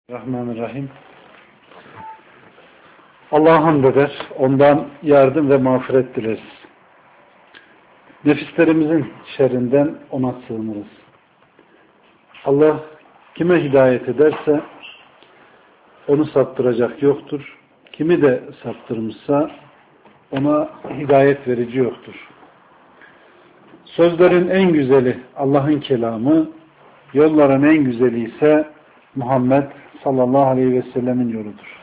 Rahmanirrahim. Allah'a hamd eder, ondan yardım ve mağfiret dileriz. Nefislerimizin şerrinden ona sığınırız. Allah kime hidayet ederse onu saptıracak yoktur. Kimi de saptırmışsa ona hidayet verici yoktur. Sözlerin en güzeli Allah'ın kelamı, yolların en güzeli ise Muhammed sallallahu aleyhi ve sellemin yoludur.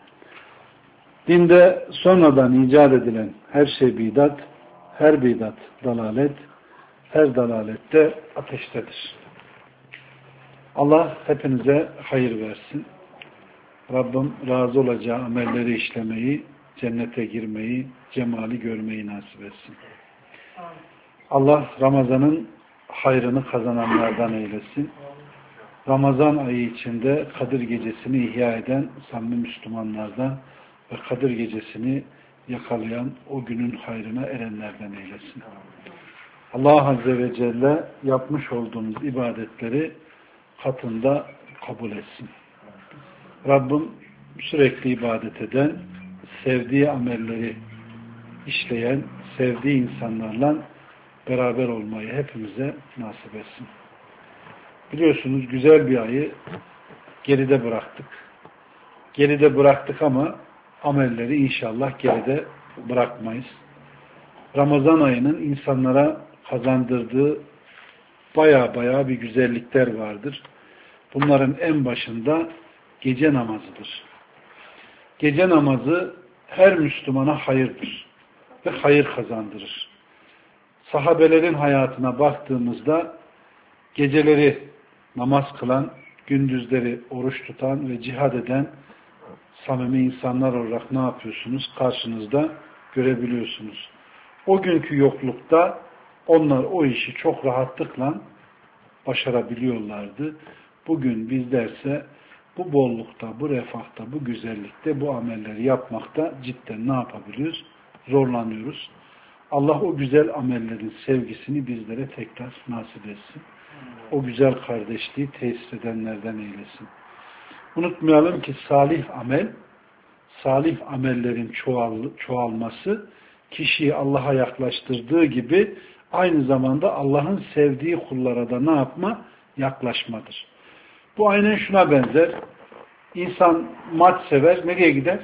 Dinde sonradan icat edilen her şey bidat, her bidat dalalet, her dalalette ateştedir. Allah hepinize hayır versin. Rabbim razı olacağı amelleri işlemeyi, cennete girmeyi, cemali görmeyi nasip etsin. Allah Ramazan'ın hayrını kazananlardan eylesin. Ramazan ayı içinde Kadir Gecesi'ni ihya eden samimi Müslümanlardan ve Kadir Gecesi'ni yakalayan o günün hayrına erenlerden eylesin. Allah Azze ve Celle yapmış olduğumuz ibadetleri katında kabul etsin. Rabbim sürekli ibadet eden, sevdiği amelleri işleyen, sevdiği insanlarla beraber olmayı hepimize nasip etsin. Biliyorsunuz güzel bir ayı geride bıraktık. Geride bıraktık ama amelleri inşallah geride bırakmayız. Ramazan ayının insanlara kazandırdığı baya bir güzellikler vardır. Bunların en başında gece namazıdır. Gece namazı her Müslümana hayırdır ve hayır kazandırır. Sahabelerin hayatına baktığımızda geceleri namaz kılan, gündüzleri oruç tutan ve cihad eden samimi insanlar olarak ne yapıyorsunuz? Karşınızda görebiliyorsunuz. O günkü yoklukta onlar o işi çok rahatlıkla başarabiliyorlardı. Bugün bizlerse bu bollukta, bu refahta, bu güzellikte, bu amelleri yapmakta cidden ne yapabiliyoruz? Zorlanıyoruz. Allah o güzel amellerin sevgisini bizlere tekrar nasip etsin. O güzel kardeşliği tesis edenlerden eylesin. Unutmayalım ki salih amellerin çoğalması kişiyi Allah'a yaklaştırdığı gibi aynı zamanda Allah'ın sevdiği kullara da ne yapma? Yaklaşmadır. Bu aynen şuna benzer. İnsan maç sever, nereye gider?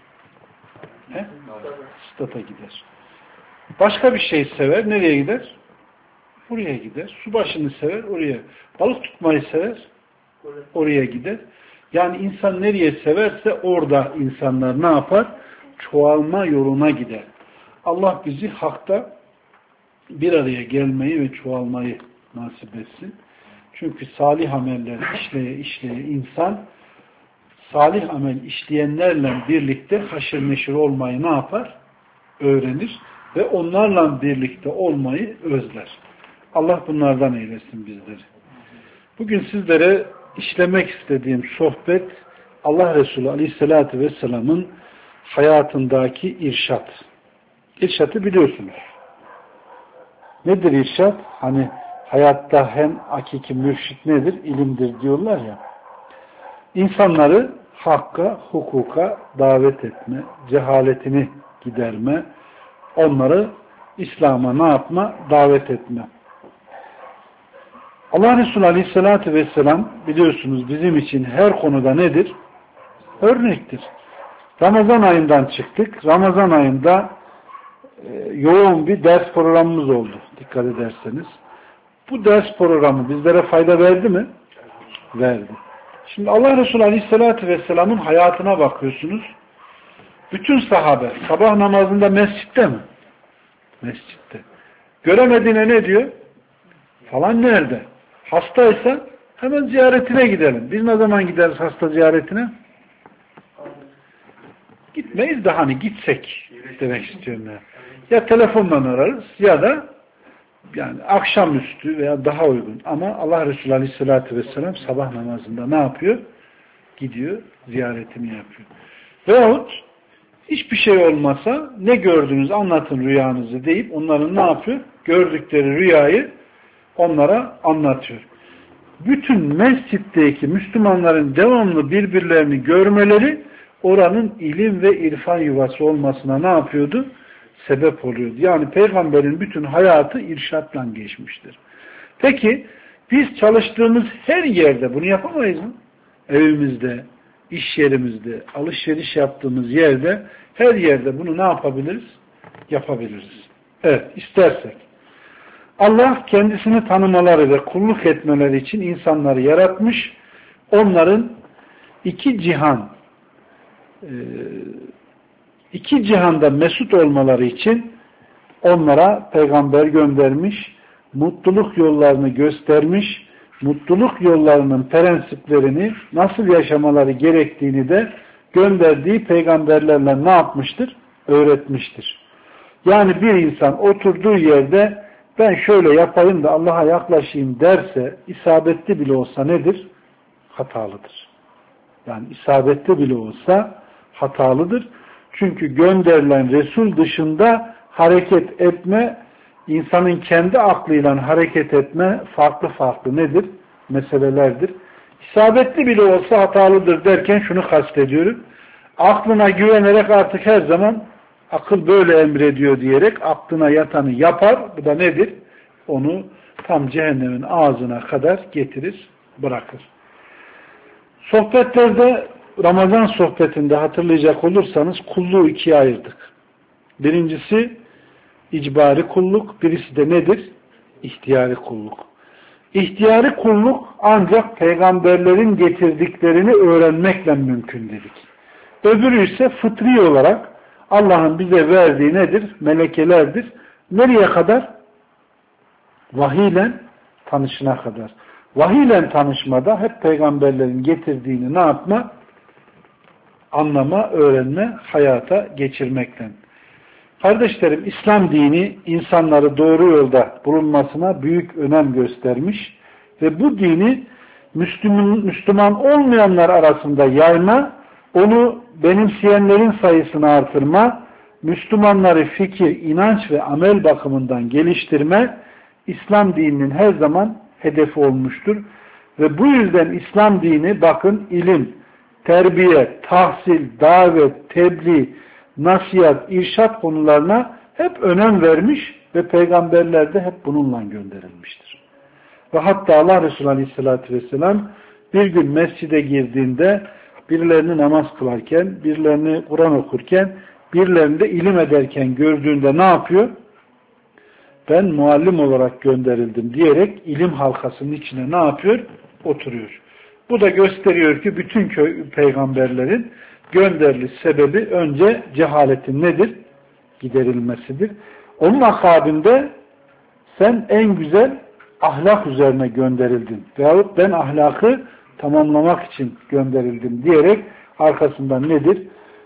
Stada gider. Başka bir şey sever, nereye gider? Oraya gider. Su başını sever, oraya. Balık tutmayı sever, oraya gider. Yani insan nereye severse orada insanlar ne yapar? Çoğalma yoluna gider. Allah bizi hakta bir araya gelmeyi ve çoğalmayı nasip etsin. Çünkü salih ameller işleye insan salih amel işleyenlerle birlikte haşır neşir olmayı ne yapar? Öğrenir ve onlarla birlikte olmayı özler. Allah bunlardan eylesin bizleri. Bugün sizlere işlemek istediğim sohbet Allah Resulü Aleyhisselatü Vesselam'ın hayatındaki irşat. İrşatı biliyorsunuz. Nedir irşat? Hani hayatta hem hakiki mürşit nedir? İlimdir diyorlar ya. İnsanları hakka, hukuka davet etme, cehaletini giderme, onları İslam'a ne yapma? Davet etme. Allah Resulü Aleyhisselatü Vesselam biliyorsunuz bizim için her konuda nedir? Örnektir. Ramazan ayından çıktık. Ramazan ayında yoğun bir ders programımız oldu. Dikkat ederseniz. Bu ders programı bizlere fayda verdi mi? Verdi. Şimdi Allah Resulü Aleyhisselatü Vesselam'ın hayatına bakıyorsunuz. Bütün sahabe sabah namazında mescitte mi? Mescitte. Göremediğine ne diyor? Falan nerede? Hastaysa hemen ziyaretine gidelim. Biz ne zaman gideriz hasta ziyaretine? Gitmeyiz de hani gitsek demek istiyorum ya. Ya telefonla ararız ya da yani akşamüstü veya daha uygun. Ama Allah Resulü Aleyhisselatü Vesselam sabah namazında ne yapıyor? Gidiyor, ziyaretini yapıyor. Veyahut hiçbir şey olmasa ne gördünüz anlatın rüyanızı deyip onların ne yapıyor? Gördükleri rüyayı onlara anlatıyor. bütün mescitteki Müslümanların devamlı birbirlerini görmeleri oranın ilim ve irfan yuvası olmasına ne yapıyordu? Sebep oluyordu. Yani peygamberin bütün hayatı irşatla geçmiştir. Peki biz çalıştığımız her yerde bunu yapamayız mı? Evimizde, iş yerimizde, alışveriş yaptığımız yerde, her yerde bunu ne yapabiliriz? Yapabiliriz. Evet, istersek. Allah kendisini tanımaları ve kulluk etmeleri için insanları yaratmış. Onların iki cihanda mesut olmaları için onlara peygamber göndermiş, mutluluk yollarını göstermiş, mutluluk yollarının prensiplerini nasıl yaşamaları gerektiğini de gönderdiği peygamberlerle ne yapmıştır? Öğretmiştir. Yani bir insan oturduğu yerde ben şöyle yapayım da Allah'a yaklaşayım derse isabetli bile olsa nedir? Hatalıdır. Yani isabetli bile olsa hatalıdır. Çünkü gönderilen Resul dışında hareket etme, insanın kendi aklıyla hareket etme farklı farklı nedir? Meselelerdir. İsabetli bile olsa hatalıdır derken şunu kastediyorum. Aklına güvenerek artık her zaman akıl böyle emrediyor diyerek aklına yatanı yapar. Bu da nedir? Onu tam cehennemin ağzına kadar getirir, bırakır. Sohbetlerde, Ramazan sohbetinde hatırlayacak olursanız kulluğu ikiye ayırdık. Birincisi icbari kulluk, birisi de nedir? İhtiyari kulluk. İhtiyari kulluk ancak peygamberlerin getirdiklerini öğrenmekle mümkün dedik. Öbürü ise fıtri olarak Allah'ın bize verdiği nedir? Melekelerdir. Nereye kadar? Vahiyle tanışına kadar. Vahiyle tanışmada hep peygamberlerin getirdiğini ne yapma? Anlama, öğrenme, hayata geçirmekten. Kardeşlerim, İslam dini insanları doğru yolda bulunmasına büyük önem göstermiş ve bu dini Müslüman olmayanlar arasında yayma, onu benimseyenlerin sayısını artırma, Müslümanları fikir, inanç ve amel bakımından geliştirme, İslam dininin her zaman hedefi olmuştur. Ve bu yüzden İslam dini bakın ilim, terbiye, tahsil, davet, tebliğ, nasihat, irşat konularına hep önem vermiş ve peygamberler de hep bununla gönderilmiştir. Ve hatta Allah Resulü Aleyhisselatü Vesselam bir gün mescide girdiğinde birilerini namaz kılarken, birilerini Kur'an okurken, birilerini de ilim ederken gördüğünde ne yapıyor? Ben muallim olarak gönderildim diyerek ilim halkasının içine ne yapıyor? Oturuyor. Bu da gösteriyor ki bütün peygamberlerin gönderiliş sebebi önce cehaletin nedir? Giderilmesidir. Onun akabinde sen en güzel ahlak üzerine gönderildin. Veyahut ben ahlakı tamamlamak için gönderildim diyerek arkasından nedir?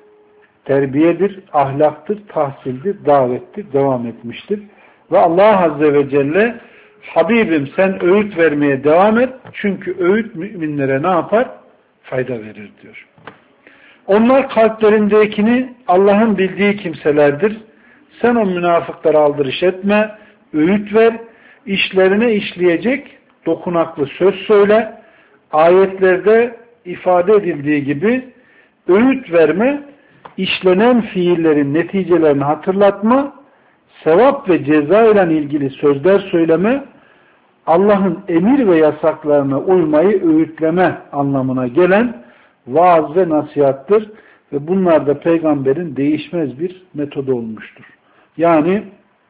Terbiyedir, ahlaktır, tahsildir, davettir, devam etmiştir. Ve Allah Azze ve Celle Habibim sen öğüt vermeye devam et. Çünkü öğüt müminlere ne yapar? Fayda verir diyor. Onlar kalplerindekini Allah'ın bildiği kimselerdir. Sen o münafıklara aldırış etme, öğüt ver, işlerine işleyecek dokunaklı söz söyle. Ayetlerde ifade edildiği gibi öğüt verme, işlenen fiillerin neticelerini hatırlatma, sevap ve ceza ile ilgili sözler söyleme, Allah'ın emir ve yasaklarına uymayı öğütleme anlamına gelen vaaz ve nasihattır ve bunlar da peygamberin değişmez bir metodu olmuştur. Yani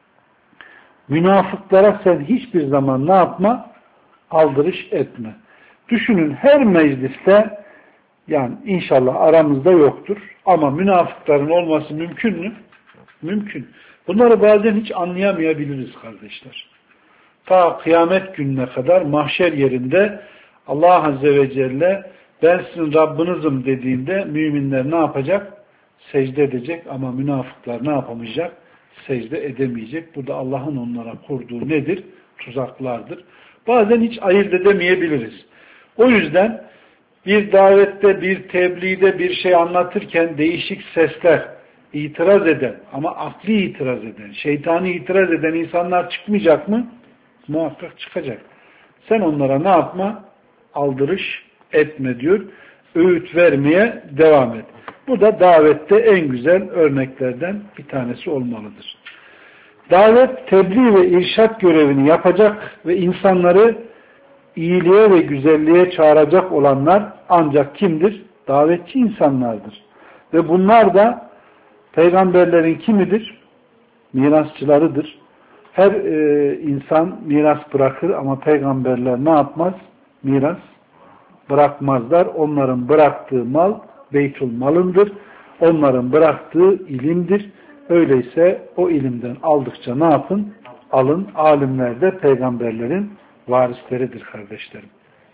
münafıklara sen hiçbir zaman ne yapma? Aldırış etme. Düşünün her mecliste, yani inşallah aramızda yoktur ama münafıkların olması mümkün mü? Mümkün. Bunları bazen hiç anlayamayabiliriz kardeşler. Ta kıyamet gününe kadar mahşer yerinde Allah Azze ve Celle ben sizin Rabbinizim dediğinde müminler ne yapacak? Secde edecek ama münafıklar ne yapamayacak? Secde edemeyecek. Bu da Allah'ın onlara kurduğu nedir? Tuzaklardır. Bazen hiç ayırt edemeyebiliriz. O yüzden bir davette, bir tebliğde bir şey anlatırken değişik sesler, itiraz eden ama akli itiraz eden, şeytani itiraz eden insanlar çıkmayacak mı? Muhakkak çıkacak. Sen onlara ne yapma? aldırış etme diyor. Öğüt vermeye devam et. Bu da davette en güzel örneklerden bir tanesi olmalıdır. Davet, tebliğ ve irşat görevini yapacak ve insanları iyiliğe ve güzelliğe çağıracak olanlar ancak kimdir? Davetçi insanlardır. Ve bunlar da peygamberlerin kimidir? Mirasçılarıdır. Her insan miras bırakır ama peygamberler ne yapmaz? Miras bırakmazlar. Onların bıraktığı mal beytul malındır. Onların bıraktığı ilimdir. Öyleyse o ilimden aldıkça ne yapın? Alın. Alimler de peygamberlerin varisleridir kardeşlerim.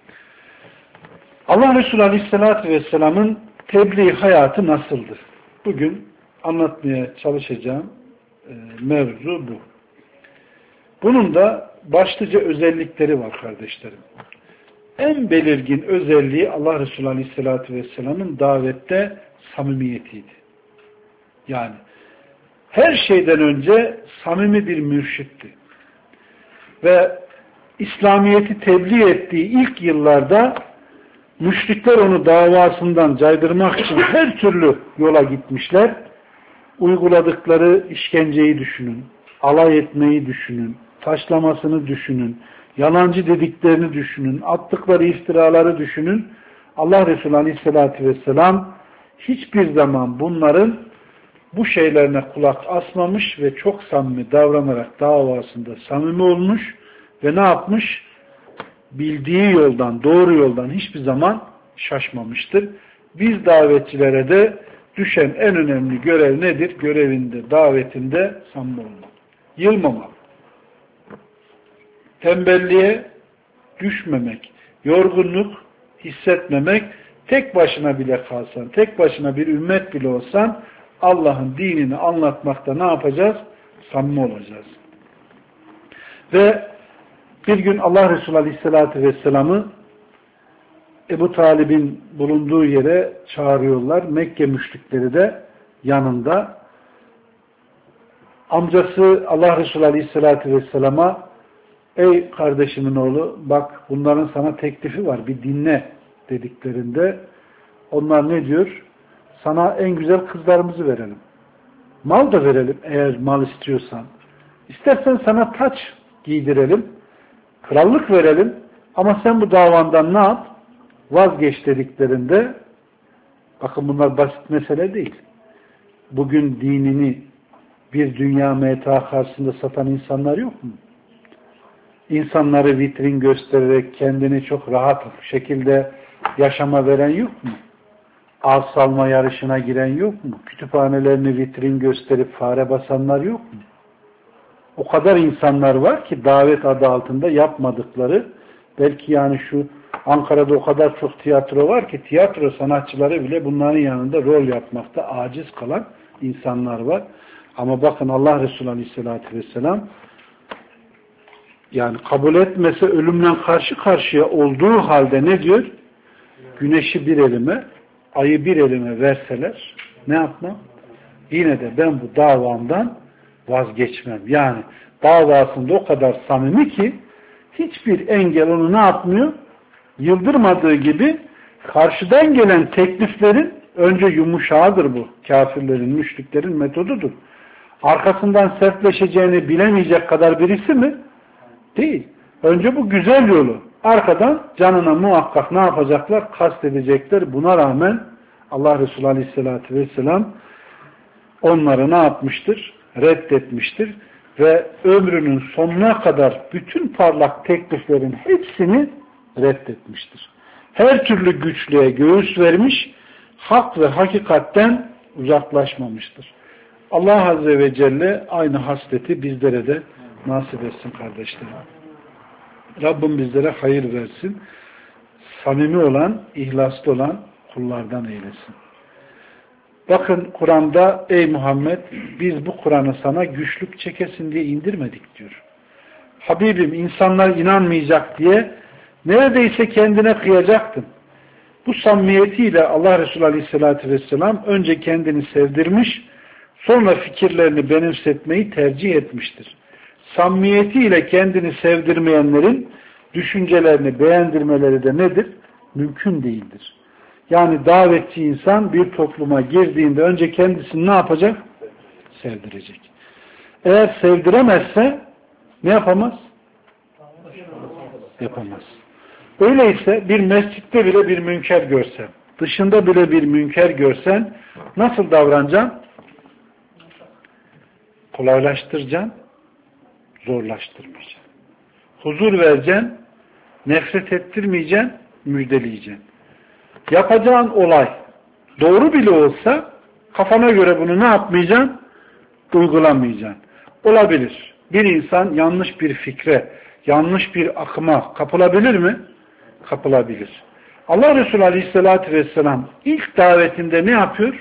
Allah Resulü Aleyhisselatü Vesselam'ın tebliğ hayatı nasıldır? Bugün anlatmaya çalışacağım mevzu bu. Bunun da başlıca özellikleri var kardeşlerim. En belirgin özelliği Allah Resulü Aleyhisselatü Vesselam'ın davette samimiyetiydi. Yani her şeyden önce samimi bir mürşitti. Ve İslamiyet'i tebliğ ettiği ilk yıllarda müşrikler onu davasından caydırmak için her türlü yola gitmişler. Uyguladıkları işkenceyi düşünün, alay etmeyi düşünün, taşlamasını düşünün, yalancı dediklerini düşünün, attıkları iftiraları düşünün. Allah Resulü Aleyhisselatü Vesselam hiçbir zaman bunların bu şeylerine kulak asmamış ve çok samimi davranarak davasında samimi olmuş ve ne yapmış? Bildiği yoldan, doğru yoldan hiçbir zaman şaşmamıştır. Biz davetçilere de düşen en önemli görev nedir? Görevinde, davetinde samimi olmak. Yılmamak. Tembelliğe düşmemek. Yorgunluk hissetmemek. Tek başına bile kalsan, tek başına bir ümmet bile olsan Allah'ın dinini anlatmakta ne yapacağız? Samimi olacağız. Ve bir gün Allah Resulü Aleyhisselatü Vesselam'ı Ebu Talib'in bulunduğu yere çağırıyorlar. Mekke müşrikleri de yanında. Amcası Allah Resulü Aleyhisselatü Vesselam'a ey kardeşimin oğlu bak bunların sana teklifi var bir dinle dediklerinde onlar ne diyor? Sana en güzel kızlarımızı verelim. Mal da verelim eğer mal istiyorsan. İstersen sana taç giydirelim. Krallık verelim. Ama sen bu davandan ne yap? Vazgeç dediklerinde bakın bunlar basit mesele değil. Bugün dinini bir dünya meta karşısında satan insanlar yok mu? İnsanları vitrin göstererek kendini çok rahat şekilde yaşama veren yok mu? Ağ salma yarışına giren yok mu? Kütüphanelerini vitrin gösterip fare basanlar yok mu? O kadar insanlar var ki davet adı altında yapmadıkları, belki yani şu Ankara'da o kadar çok tiyatro var ki tiyatro sanatçıları bile bunların yanında rol yapmakta aciz kalan insanlar var. Ama bakın Allah Resulü Aleyhisselatü Vesselam yani kabul etmese ölümle karşı karşıya olduğu halde ne diyor? Güneşi bir elime, ayı bir elime verseler ne yapmam? Yine de ben bu davamdan vazgeçmem. Yani davasında o kadar samimi ki hiçbir engel onu ne yapmıyor? Yıldırmadığı gibi karşıdan gelen tekliflerin önce yumuşağıdır bu. Kafirlerin, müşriklerin metodudur. Arkasından sertleşeceğini bilemeyecek kadar birisi mi? Değil. Önce bu güzel yolu. Arkadan canına muhakkak ne yapacaklar? Kastedecekler. Buna rağmen Allah Resulü Aleyhisselatü Vesselam onları ne yapmıştır? Reddetmiştir. Ve ömrünün sonuna kadar bütün parlak tekliflerin hepsini reddetmiştir. Her türlü güçlüğe göğüs vermiş, hak ve hakikatten uzaklaşmamıştır. Allah Azze ve Celle aynı hasleti bizlere de nasip etsin kardeşlerim. Rabbim bizlere hayır versin. Samimi olan, ihlaslı olan kullardan eylesin. Bakın Kur'an'da ey Muhammed biz bu Kur'an'ı sana güçlük çekesin diye indirmedik diyor. Habibim insanlar inanmayacak diye neredeyse kendine kıyacaktın. Bu samimiyetiyle Allah Resulü Aleyhisselatü Vesselam önce kendini sevdirmiş, sonra fikirlerini benimsetmeyi tercih etmiştir. Samimiyetiyle kendini sevdirmeyenlerin düşüncelerini beğendirmeleri de nedir? Mümkün değildir. Yani davetçi insan bir topluma girdiğinde önce kendisini ne yapacak? Sevdirecek. Eğer sevdiremezse ne yapamaz? Yapamaz. Öyleyse bir mescitte bile bir münker görsen, dışında bile bir münker görsen nasıl davranacaksın? Kolaylaştıracaksın, zorlaştırmayacaksın. Huzur vereceksin, nefret ettirmeyeceksin, müjdeleyeceksin. Yapacağın olay doğru bile olsa kafana göre bunu ne yapmayacaksın? Uygulamayacaksın. Olabilir. Bir insan yanlış bir fikre, yanlış bir akıma kapılabilir mi? Kapılabilir. Allah Resulü Aleyhisselatü Vesselam ilk davetinde ne yapıyor?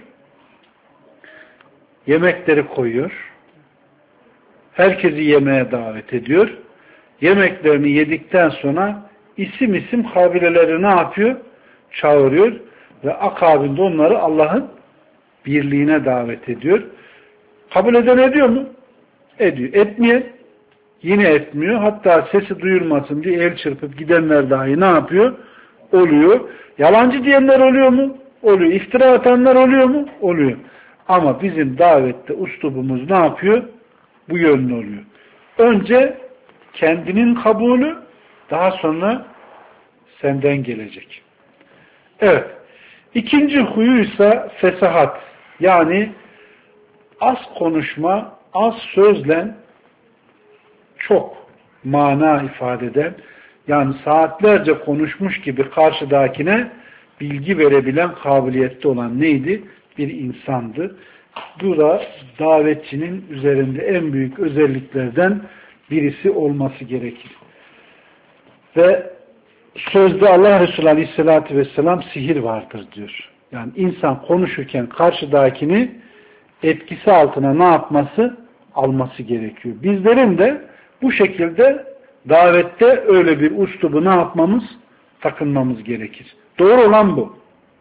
Yemekleri koyuyor. Herkesi yemeğe davet ediyor. Yemeklerini yedikten sonra isim isim kabileleri ne yapıyor? Çağırıyor ve akabinde onları Allah'ın birliğine davet ediyor. Kabul eden ediyor mu? Ediyor. Etmeyen yine etmiyor. Hatta sesi duyulmasın diye el çırpıp gidenler dahi ne yapıyor? Oluyor. Yalancı diyenler oluyor mu? Oluyor. İftira atanlar oluyor mu? Oluyor. Ama bizim davette uslubumuz ne yapıyor? Bu yönlü oluyor. Önce kendinin kabulü, daha sonra senden gelecek. Evet. İkinci huyuysa fesahat. Yani az konuşma, az sözle çok mana ifade eden, yani saatlerce konuşmuş gibi karşıdakine bilgi verebilen kabiliyette olan neydi? Bir insandı. Bu da davetçinin üzerinde en büyük özelliklerden birisi olması gerekir. Ve sözde Allah Resulü Aleyhisselatü Vesselam sihir vardır diyor. Yani insan konuşurken karşıdakini etkisi altına ne yapması? Alması gerekiyor. Bizlerin de bu şekilde davette öyle bir uslubu ne yapmamız? Takınmamız gerekir. Doğru olan bu.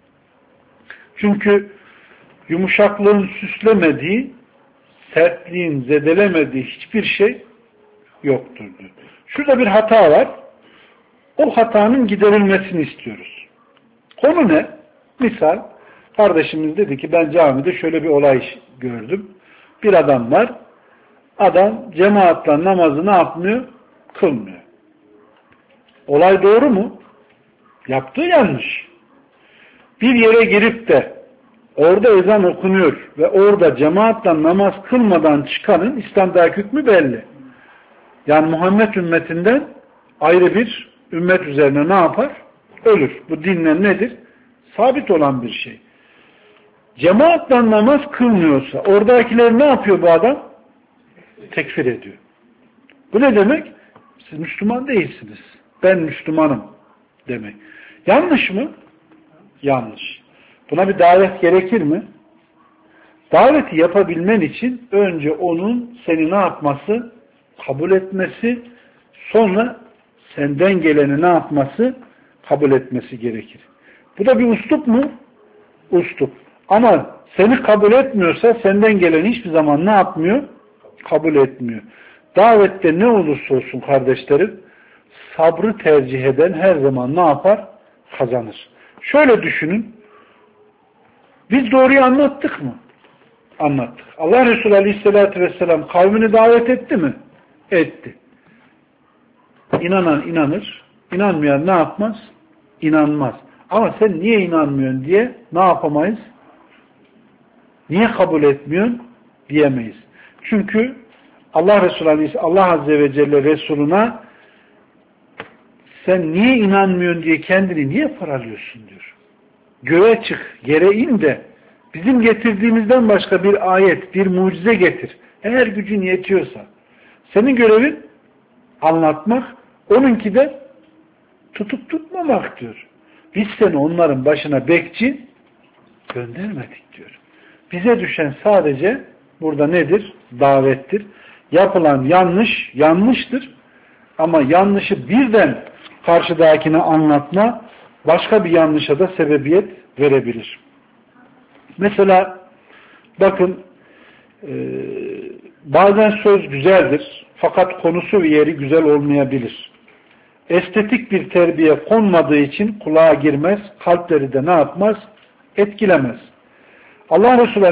Çünkü yumuşaklığın süslemediği, sertliğin zedelemediği hiçbir şey yoktur diyor. Şurada bir hata var. O hatanın giderilmesini istiyoruz. Konu ne? Misal, kardeşimiz dedi ki ben camide şöyle bir olay gördüm. Bir adam var. Adam cemaatle namazı ne yapmıyor? Kılmıyor. Olay doğru mu? Yaptığı yanlış. Bir yere girip de orada ezan okunuyor ve orada cemaatle namaz kılmadan çıkanın İslam'daki hükmü belli. Yani Muhammed ümmetinden ayrı bir ümmet üzerine ne yapar? Ölür. Bu dinle nedir? Sabit olan bir şey. Cemaatle namaz kılmıyorsa oradakiler ne yapıyor bu adam? Tekfir ediyor. Bu ne demek? Siz Müslüman değilsiniz. Ben Müslümanım demek. Yanlış mı? Yanlış. Buna bir davet gerekir mi? Daveti yapabilmen için önce onun seni ne yapması? Kabul etmesi, sonra senden geleni ne yapması? Kabul etmesi gerekir. Bu da bir uslup mu? Uslup. Ama seni kabul etmiyorsa senden geleni hiçbir zaman ne yapmıyor? Kabul etmiyor. Davette ne olursa olsun kardeşlerim, sabrı tercih eden her zaman ne yapar? Kazanır. Şöyle düşünün. Biz doğruyu anlattık mı? Anlattık. Allah Resulü Aleyhisselatü Vesselam kavmini davet etti mi? Etti. İnanan inanır. İnanmayan ne yapmaz? İnanmaz. Ama sen niye inanmıyorsun diye ne yapamayız? Niye kabul etmiyorsun? Diyemeyiz. Çünkü Allah Resulü Aleyhisselam, Allah Azze ve Celle Resuluna sen niye inanmıyorsun diye kendini niye paralıyorsun diyor. Göğe çık, yere in de bizim getirdiğimizden başka bir ayet, bir mucize getir. Eğer gücün yetiyorsa. Senin görevin anlatmak, onunki de tutup tutmamak diyor. Biz seni onların başına bekçi göndermedik diyor. Bize düşen sadece burada nedir? Davettir. Yapılan yanlış, yanlıştır. Ama yanlışı birden karşıdakine anlatma başka bir yanlışa da sebebiyet verebilir. Mesela bakın bazen söz güzeldir fakat konusu ve yeri güzel olmayabilir. estetik bir terbiye konmadığı için kulağa girmez, kalpleri de ne yapmaz? Etkilemez. Allah Resulü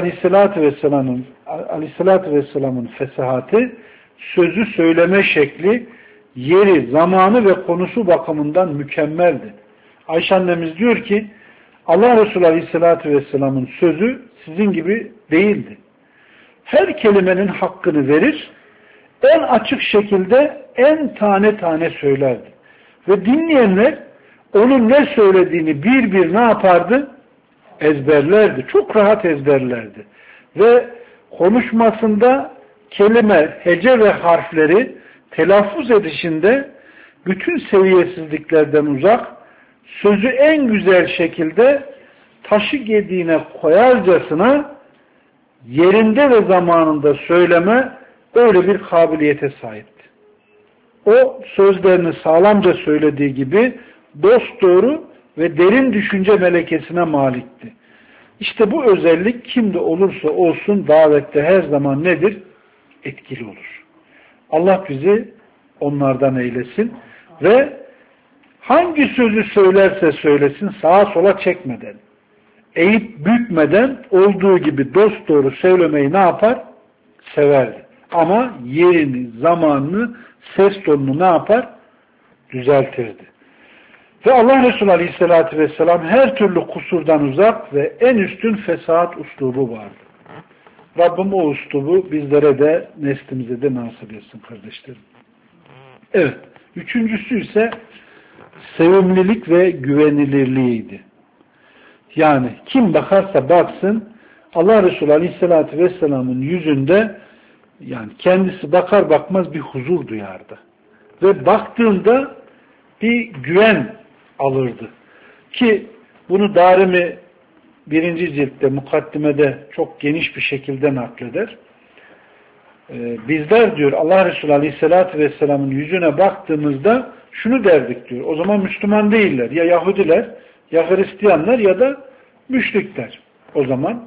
Aleyhisselatü Vesselam'ın fesahati, sözü söyleme şekli, yeri, zamanı ve konusu bakımından mükemmeldi. Ayşe annemiz diyor ki, Allah Resulü Aleyhisselatü Vesselam'ın sözü sizin gibi değildi. Her kelimenin hakkını verir, en açık şekilde en tane tane söylerdi. Ve dinleyenler onun ne söylediğini bir bir ne yapardı? Ezberlerdi. Çok rahat ezberlerdi. Ve konuşmasında kelime, hece ve harfleri telaffuz edişinde bütün seviyesizliklerden uzak, sözü en güzel şekilde taşı gediğine koyarcasına yerinde ve zamanında söyleme öyle bir kabiliyete sahipti. O sözlerini sağlamca söylediği gibi dosdoğru ve derin düşünce melekesine malikti. İşte bu özellik kimde olursa olsun davette her zaman nedir? Etkili olur. Allah bizi onlardan eylesin ve hangi sözü söylerse söylesin sağa sola çekmeden, eğip bükmeden olduğu gibi dosdoğru söylemeyi ne yapar? Severdi. Ama yerini, zamanını, ses tonunu ne yapar? Düzeltirdi. Ve Allah Resulü Aleyhisselatü Vesselam her türlü kusurdan uzak ve en üstün fesahat uslubu vardı. Rabbim o uslubu bizlere de neslimize de nasip etsin kardeşlerim. Evet. Üçüncüsü ise sevimlilik ve güvenilirliğiydi. Yani kim bakarsa baksın Allah Resulü Aleyhisselatü Vesselam'ın yüzünde yani kendisi bakar bakmaz bir huzur duyardı. Ve baktığında bir güven alırdı. Ki bunu Darimi 1. ciltte, mukaddimede çok geniş bir şekilde nakleder. Bizler diyor Allah Resulü Aleyhisselatü Vesselam'ın yüzüne baktığımızda şunu derdik diyor. O zaman Müslüman değiller. Ya Yahudiler, ya Hristiyanlar ya da müşrikler. O zaman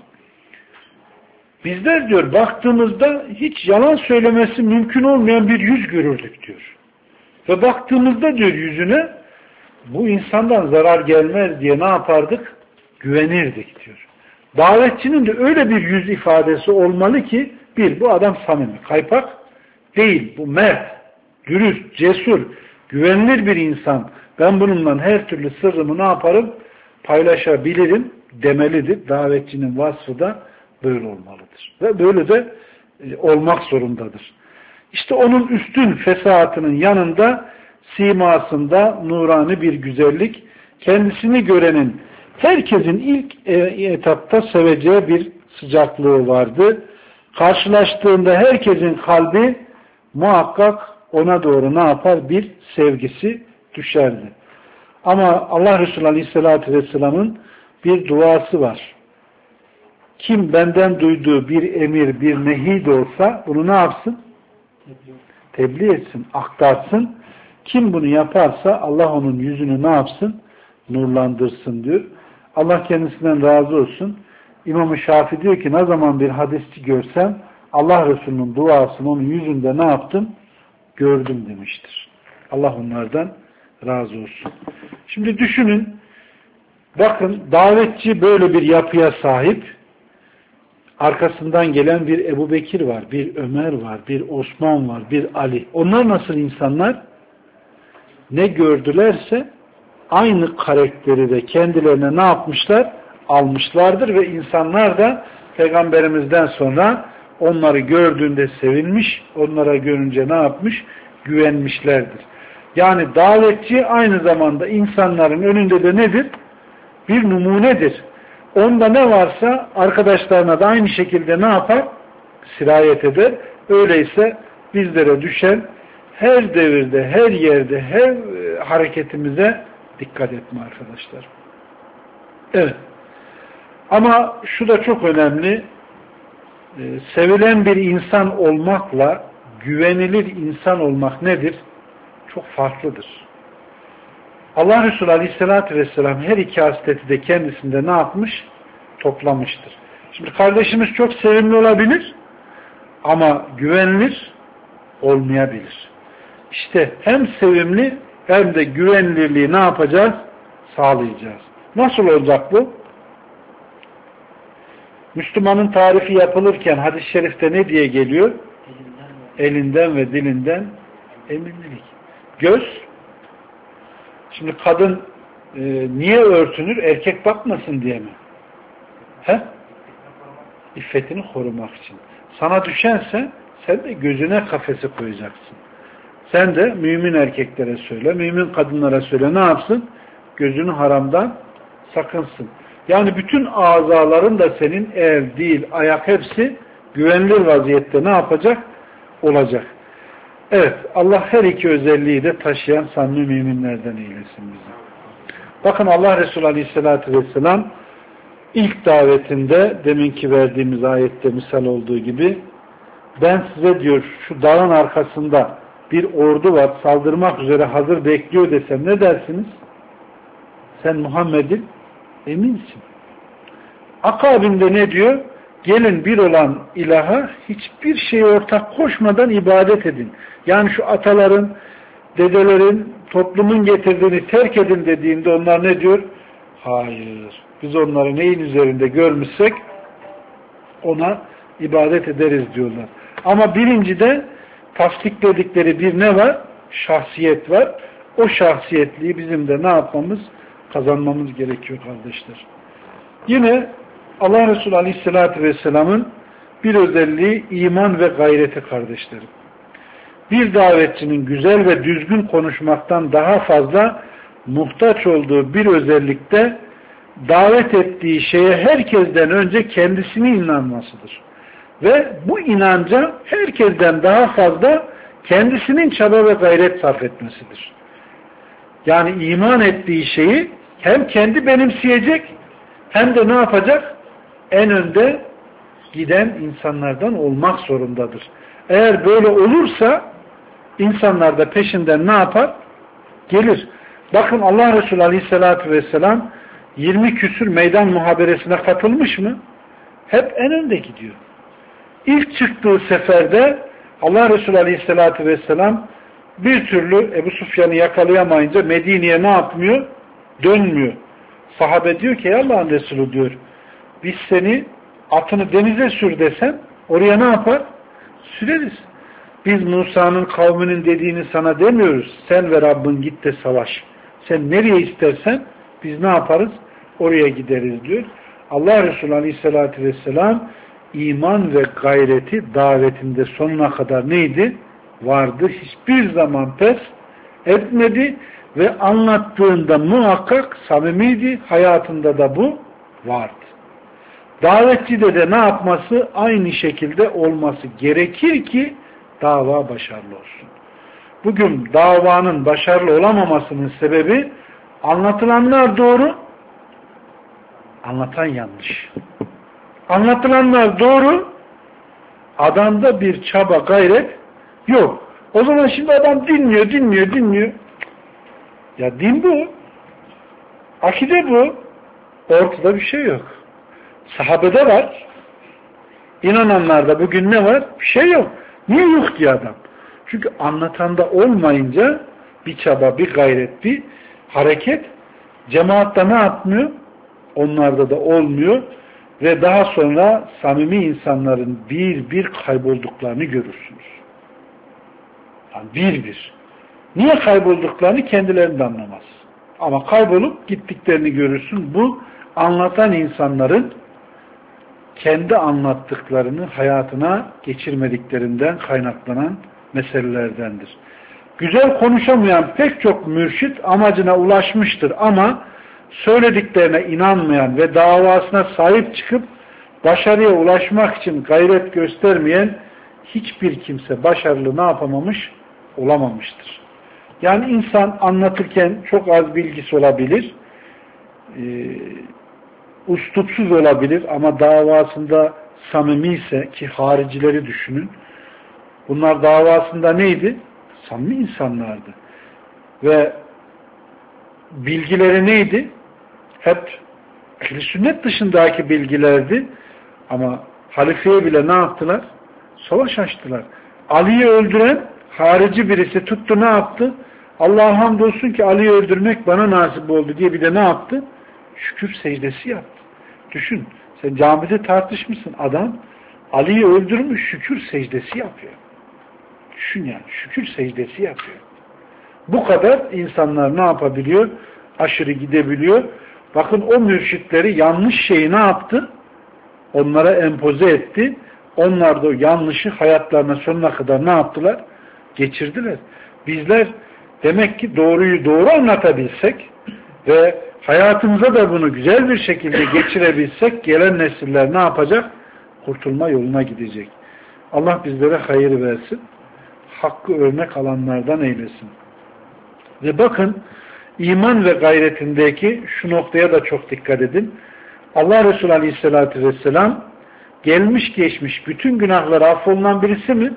bizler diyor baktığımızda hiç yalan söylemesi mümkün olmayan bir yüz görürdük diyor. Ve baktığımızda diyor yüzüne bu insandan zarar gelmez diye ne yapardık? Güvenirdik diyor. Davetçinin de öyle bir yüz ifadesi olmalı ki bu adam samimi, kaypak değil, bu mert, dürüst, cesur, güvenilir bir insan. Ben bununla her türlü sırrımı ne yaparım? Paylaşabilirim demelidir. Davetçinin vasfı da böyle olmalıdır. Ve böyle de olmak zorundadır. İşte onun üstün fesahatının yanında simasında nurani bir güzellik, kendisini görenin herkesin ilk etapta seveceği bir sıcaklığı vardı. Karşılaştığında herkesin kalbi muhakkak ona doğru ne yapar? Bir sevgisi düşerdi. Ama Allah Resulü Aleyhisselatü Vesselam'ın bir duası var. Kim benden duyduğu bir emir, bir nehi de olsa bunu ne yapsın? Tebliğ etsin, aktarsın. Kim bunu yaparsa Allah onun yüzünü ne yapsın? Nurlandırsın diyor. Allah kendisinden razı olsun. İmam-ı Şafii diyor ki ne zaman bir hadisçi görsem Allah Resulü'nün duasını onun yüzünde ne yaptım? Gördüm demiştir. Allah onlardan razı olsun. Şimdi düşünün, bakın davetçi böyle bir yapıya sahip, arkasından gelen bir Ebu Bekir var, bir Ömer var, bir Osman var, bir Ali. Onlar nasıl insanlar? Ne gördülerse aynı karakteri de kendilerine ne yapmışlar? Almışlardır ve insanlar da Peygamberimizden sonra onları gördüğünde sevinmiş, onlara görünce ne yapmış? Güvenmişlerdir. Yani davetçi aynı zamanda insanların önünde de nedir? Bir numunedir. Onda ne varsa arkadaşlarına da aynı şekilde ne yapar? Sirayet eder. Öyleyse bizlere düşen her devirde, her yerde, her hareketimize dikkat etme arkadaşlar. Evet. Ama şu da çok önemli. Sevilen bir insan olmakla güvenilir insan olmak nedir? Çok farklıdır. Allah Resulü Aleyhisselatü Vesselam her iki hasleti de kendisinde ne yapmış? Toplamıştır. Şimdi kardeşimiz çok sevimli olabilir ama güvenilir olmayabilir. İşte hem sevimli hem de güvenilirliği ne yapacağız? Sağlayacağız. Nasıl olacak bu? Müslümanın tarifi yapılırken hadis-i şerifte ne diye geliyor? Elinden ve dilinden eminlik. Göz, şimdi kadın niye örtünür? Erkek bakmasın diye mi? He? İffetini korumak için. Sana düşense sen de gözüne kafesi koyacaksın. Sen de mümin erkeklere söyle, mümin kadınlara söyle, ne yapsın? Gözünü haramdan sakınsın. Yani bütün azaların da senin el, dil, ayak hepsi güvenilir vaziyette ne yapacak? Olacak. Evet, Allah her iki özelliği de taşıyan samimi müminlerden eylesin bizi. Bakın Allah Resulü Aleyhisselatü Vesselam ilk davetinde deminki verdiğimiz ayette misal olduğu gibi ben size diyor şu dağın arkasında bir ordu var saldırmak üzere hazır bekliyor desem ne dersiniz? Sen Muhammed'in eminsin. Akabinde ne diyor? Gelin bir olan ilaha hiçbir şeye ortak koşmadan ibadet edin. Yani şu ataların, dedelerin, toplumun getirdiğini terk edin dediğinde onlar ne diyor? Hayır. Biz onları neyin üzerinde görmüşsek ona ibadet ederiz diyorlar. Ama birincide tasdikledikleri bir ne var? Şahsiyet var. O şahsiyetliği bizim de ne yapmamız? Kazanmamız gerekiyor kardeşler. Yine Allah Resulü Aleyhisselatü Vesselam'ın bir özelliği iman ve gayreti kardeşlerim. Bir davetçinin güzel ve düzgün konuşmaktan daha fazla muhtaç olduğu bir özellikte davet ettiği şeye herkesten önce kendisinin inanmasıdır. Ve bu inanca herkesten daha fazla kendisinin çaba ve gayret sarf etmesidir. Yani iman ettiği şeyi hem kendi benimseyecek hem de ne yapacak? En önde giden insanlardan olmak zorundadır. Eğer böyle olursa insanlar da peşinden ne yapar? Gelir. Bakın Allah Resulü Aleyhisselatü Vesselam 20 küsür meydan muhaberesine katılmış mı? Hep en önde gidiyor. İlk çıktığı seferde Allah Resulü Aleyhisselatü Vesselam bir türlü Ebu Sufyan'ı yakalayamayınca Medine'ye ne yapmıyor? Dönmüyor. Sahabe diyor ki Allah'ın Resulü diyor biz seni atını denize sür desem oraya ne yapar? Süreriz. Biz Musa'nın kavminin dediğini sana demiyoruz. Sen ve Rabbin git de savaş. Sen nereye istersen biz ne yaparız? Oraya gideriz diyor. Allah Resulü Aleyhisselatü Vesselam iman ve gayreti davetinde sonuna kadar neydi? Vardı. Hiçbir zaman pes etmedi ve anlattığında muhakkak samimiydi. Hayatında da bu vardı. Davetçide de ne yapması? Aynı şekilde olması gerekir ki dava başarılı olsun. Bugün davanın başarılı olamamasının sebebi anlatılanlar doğru, anlatan yanlış. Anlatılanlar doğru, adamda bir çaba gayret yok. O zaman şimdi adam dinliyor. Ya din bu. Akide bu. Ortada bir şey yok. Sahabede var. İnananlarda bugün ne var? Bir şey yok. Niye yok diyor adam? Çünkü anlatanda olmayınca bir çaba, bir gayret, bir hareket cemaatta ne yapmıyor? Onlarda da olmuyor ve daha sonra samimi insanların bir kaybolduklarını görürsünüz. Yani bir. Niye kaybolduklarını kendileri de anlamaz. Ama kaybolup gittiklerini görürsün. Bu anlatan insanların kendi anlattıklarını hayatına geçirmediklerinden kaynaklanan meselelerdendir. Güzel konuşamayan pek çok mürşit amacına ulaşmıştır ama söylediklerine inanmayan ve davasına sahip çıkıp başarıya ulaşmak için gayret göstermeyen hiçbir kimse başarılı ne yapamamış? Olamamıştır. Yani insan anlatırken çok az bilgisi olabilir, üslupsuz olabilir ama davasında samimi ise ki haricileri düşünün. Bunlar davasında neydi? Samimi insanlardı. Ve bilgileri neydi? Hep ehl-i sünnet dışındaki bilgilerdi. Ama halifeye bile ne yaptılar? Savaş açtılar. Ali'yi öldüren harici birisi tuttu ne yaptı? Allah'a hamdolsun ki Ali'yi öldürmek bana nasip oldu diye bir de ne yaptı? Şükür secdesi yaptı. Düşün, sen camide tartışmışsın, adam Ali'yi öldürmüş, şükür secdesi yapıyor. Düşün yani, şükür secdesi yapıyor. Bu kadar insanlar ne yapabiliyor? Aşırı gidebiliyor. Bakın o mürşitleri yanlış şeyi ne yaptı? Onlara empoze etti. Onlar da o yanlışı hayatlarına sonuna kadar ne yaptılar? Geçirdiler. Bizler demek ki doğruyu doğru anlatabilsek ve hayatımıza da bunu güzel bir şekilde geçirebilsek gelen nesiller ne yapacak? Kurtulma yoluna gidecek. Allah bizlere hayır versin. Hakkı örnek alanlardan eylesin. Ve bakın iman ve gayretindeki şu noktaya da çok dikkat edin. Allah Resulü Aleyhisselatü Vesselam gelmiş geçmiş bütün günahları affolunan birisi mi?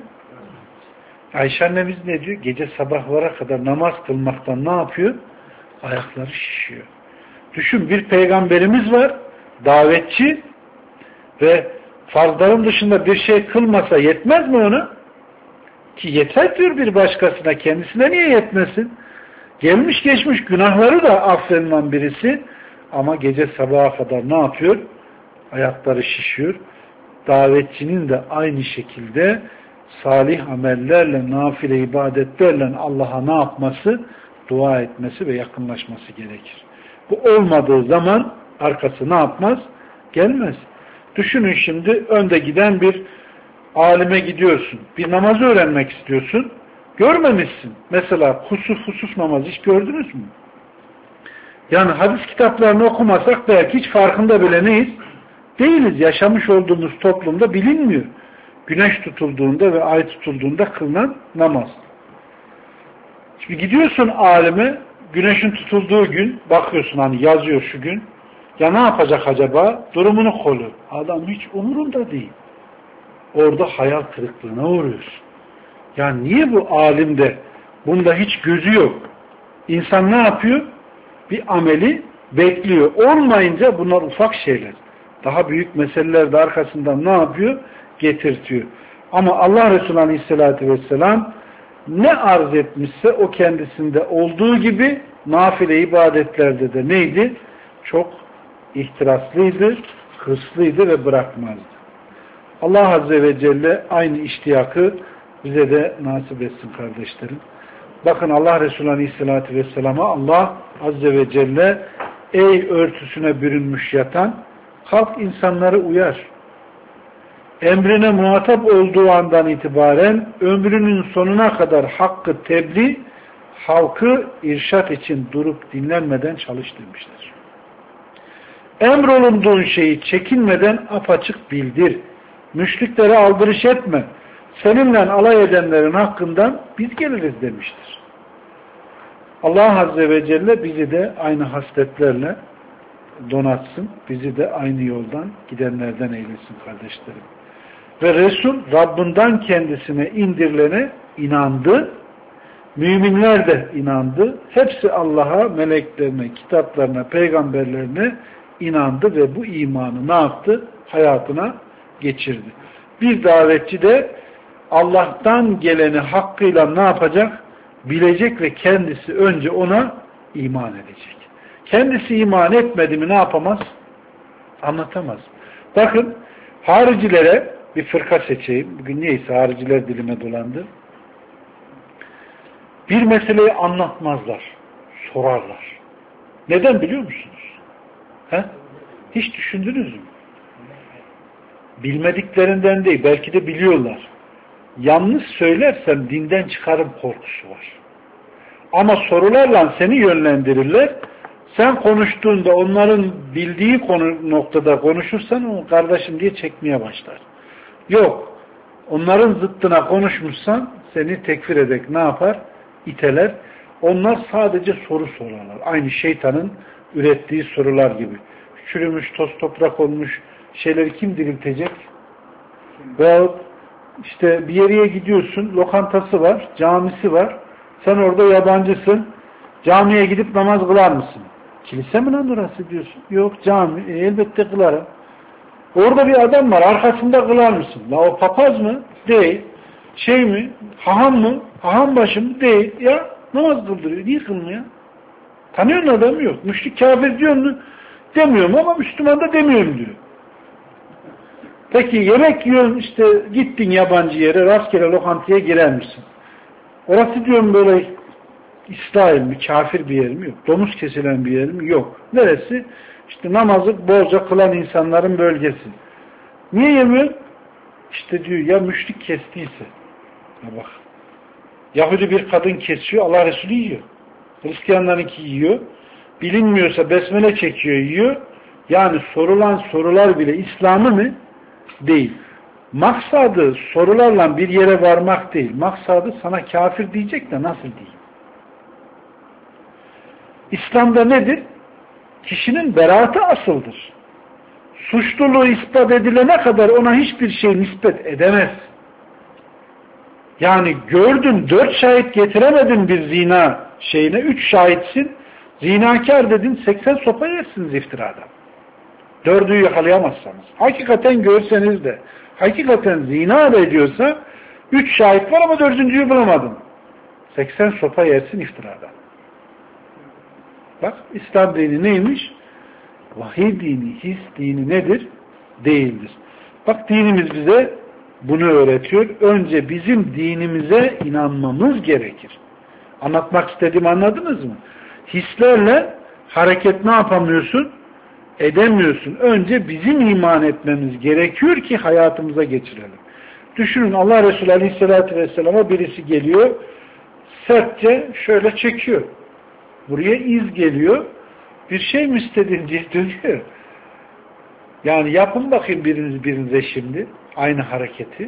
Ayşe annemiz ne diyor? Gece sabahlara kadar namaz kılmaktan ne yapıyor? Ayakları şişiyor. Düşün, bir peygamberimiz var, davetçi ve farzların dışında bir şey kılmasa yetmez mi ona? Ki yeter diyor bir başkasına, kendisine niye yetmesin? Gelmiş geçmiş günahları da affedilen birisi ama gece sabaha kadar ne yapıyor? Ayakları şişiyor. Davetçinin de aynı şekilde salih amellerle, nafile ibadetlerle Allah'a ne yapması? Dua etmesi ve yakınlaşması gerekir. Bu olmadığı zaman arkası ne yapmaz? Gelmez. Düşünün şimdi önde giden bir alime gidiyorsun. Bir namazı öğrenmek istiyorsun. Görmemişsin. Mesela husuf namazı hiç gördünüz mü? Yani hadis kitaplarını okumasak belki hiç farkında bile neyiz? Değiliz. Yaşamış olduğumuz toplumda bilinmiyor. Güneş tutulduğunda ve ay tutulduğunda kılınan namaz. Şimdi gidiyorsun alime, güneşin tutulduğu gün bakıyorsun, hani yazıyor şu gün. Ya ne yapacak acaba? Durumunu kolu. Adam hiç umurunda değil. Orada hayal kırıklığına uğruyorsun. Yani niye bu alimde bunda hiç gözü yok? İnsan ne yapıyor? Bir ameli bekliyor. Olmayınca bunlar ufak şeyler. Daha büyük meseleler de arkasından ne yapıyor? Getirtiyor. Ama Allah Resulü Aleyhisselatü Vesselam ne arz etmişse o kendisinde olduğu gibi nafile ibadetlerde de neydi? Çok ihtiraslıydı, hırslıydı ve bırakmazdı. Allah Azze ve Celle aynı iştiyakı bize de nasip etsin kardeşlerim. Bakın Allah Resulü Aleyhisselatü Vesselam'a Allah Azze ve Celle ey örtüsüne bürünmüş yatan, kalk insanları uyar. Emrine muhatap olduğu andan itibaren ömrünün sonuna kadar hakkı tebliğ, halkı irşat için durup dinlenmeden çalış demiştir. Emrolunduğun şeyi çekinmeden apaçık bildir. Müşriklere aldırış etme. Seninle alay edenlerin hakkından biz geliriz demiştir. Allah Azze ve Celle bizi de aynı hasletlerle donatsın. Bizi de aynı yoldan gidenlerden eylesin kardeşlerim. Ve Resul Rabbinden kendisine indirilene inandı. Müminler de inandı. Hepsi Allah'a, meleklerine, kitaplarına, peygamberlerine inandı ve bu imanı ne yaptı? Hayatına geçirdi. Bir davetçi de Allah'tan geleni hakkıyla ne yapacak? Bilecek ve kendisi önce ona iman edecek. Kendisi iman etmedi mi ne yapamaz? Anlatamaz. Bakın haricilere bir fırka seçeyim. Bugün neyse hariciler dilime dolandı. Bir meseleyi anlatmazlar. Sorarlar. Neden biliyor musunuz? He? Hiç düşündünüz mü? Bilmediklerinden değil. Belki de biliyorlar. Yanlış söylersem dinden çıkarım korkusu var. Ama sorularla seni yönlendirirler. Sen konuştuğunda onların bildiği konu noktada konuşursan o kardeşim diye çekmeye başlar. Yok. Onların zıttına konuşmuşsan seni tekfir edek ne yapar? İteler. Onlar sadece soru sorarlar. Aynı şeytanın ürettiği sorular gibi. Çürümüş, toz toprak olmuş şeyleri kim diriltecek? Veyahut işte bir yere gidiyorsun, lokantası var, camisi var. Sen orada yabancısın. Camiye gidip namaz kılar mısın? Kilise mi lan orası diyorsun? Yok cami. Elbette kılarım. Orada bir adam var. Arkasında kılar mısın? La o papaz mı? Değil. Şey mi? Haham mı? Haham başı mı? Değil. Ya Namaz kıldırıyor. Niye kılmıyor? Tanıyorsun adamı yok. Müşrik kafir diyor mu? Demiyorum ama Müslüman da demiyorum diyor. Peki yemek yiyorsun işte gittin yabancı yere rastgele lokantaya girer misin? Orası diyorum böyle İsrail mi, kafir bir yer mi? Yok. Domuz kesilen bir yer mi? Yok. Neresi? İşte namazı bolca kılan insanların bölgesi. Niye yemiyor? İşte diyor ya müşrik kestiyse. Ya bak. Yahudi bir kadın kesiyor, Allah Resulü yiyor. Hristiyanlarınki yiyor. Bilinmiyorsa besmele çekiyor, yiyor. Yani sorulan sorular bile İslam'ı mı? Değil. Maksadı sorularla bir yere varmak değil. Maksadı sana kafir diyecek de nasıl değil. İslam'da nedir? Kişinin beraatı asıldır. Suçluluğu ispat edilene kadar ona hiçbir şey nispet edemez. Yani gördün 4 şahit getiremedin bir zina şeyine 3 şahitsin. Zinakar dedin 80 sopa yersiniz iftiradan. 4'ü yakalayamazsanız. Hakikaten görseniz de hakikaten zina ediyorsa 3 şahit var ama 4'üncüyü bulamadın. 80 sopa yersin iftiradan. Bak İslam dini neymiş? Vahiy dini, his dini nedir? Değildir. Bak dinimiz bize bunu öğretiyor. Önce bizim dinimize inanmamız gerekir. Anlatmak istediğimi anladınız mı? Hislerle hareket ne yapamıyorsun? Edemiyorsun. Önce bizim iman etmemiz gerekiyor ki hayatımıza geçirelim. Düşünün Allah Resulü Aleyhisselatü Vesselam'a birisi geliyor, sertçe şöyle çekiyor. Buraya iz geliyor. Bir şey mi istedin diye dönüyor. Yani yapın bakayım birinize şimdi aynı hareketi.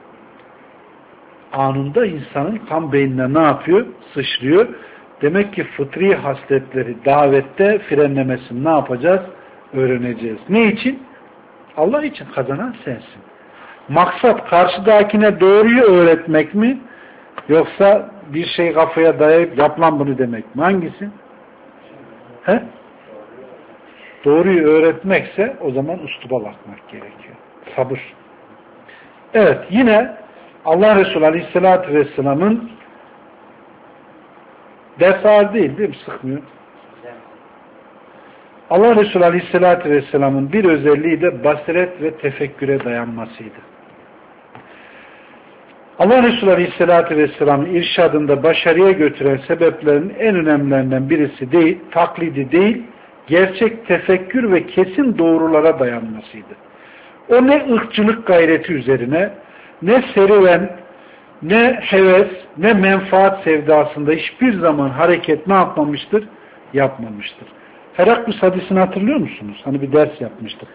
Anında insanın kan beynine ne yapıyor? Sıçrıyor. Demek ki fıtri hasletleri davette frenlemesini ne yapacağız? Öğreneceğiz. Ne için? Allah için kazanan sensin. Maksat karşıdakine doğruyu öğretmek mi? Yoksa bir şey kafaya dayayıp yap lan bunu demek mi? Hangisi? He? Doğruyu öğretmekse o zaman üsluba bakmak gerekiyor. Sabır. Evet yine Allah Resulü Aleyhisselatü Vesselam'ın ders ağır değil mi? Sıkmıyor. Allah Resulü Aleyhisselatü Vesselam'ın bir özelliği de basiret ve tefekküre dayanmasıydı. Allah Resulü Aleyhisselatü Vesselam'ın irşadında başarıya götüren sebeplerin en önemlilerinden birisi değil, taklidi değil, gerçek tefekkür ve kesin doğrulara dayanmasıydı. O ne ırkçılık gayreti üzerine, ne serüven, ne heves, ne menfaat sevdasında hiçbir zaman hareket ne yapmamıştır? Yapmamıştır. Heraklus hadisini hatırlıyor musunuz? Hani bir ders yapmıştık.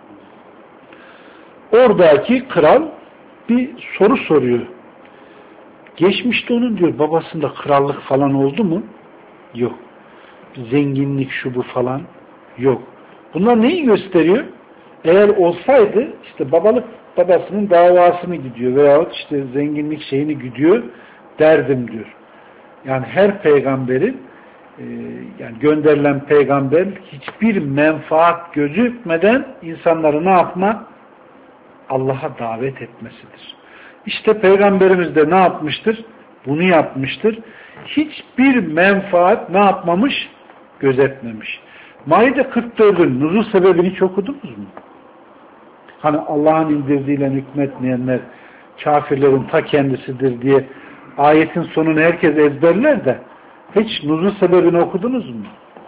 Oradaki kral bir soru soruyor. Geçmişte onun diyor babasında krallık falan oldu mu? Yok. Zenginlik şu bu falan yok. Bunlar neyi gösteriyor? Eğer olsaydı işte babasının davasını gidiyor veyahut işte zenginlik şeyini gidiyor derdim diyor. Yani her peygamberin yani gönderilen peygamber hiçbir menfaat gözükmeden insanları ne yapma? Allah'a davet etmesidir. İşte peygamberimiz de ne yapmıştır? Bunu yapmıştır. Hiçbir menfaat ne yapmamış? Gözetmemiş. Maide 44'ün nuzul sebebini hiç okudunuz mu? Hani Allah'ın indirdiğiyle hükmetmeyenler kafirlerin ta kendisidir diye ayetin sonunu herkes ezberler de hiç nuzul sebebini okudunuz mu?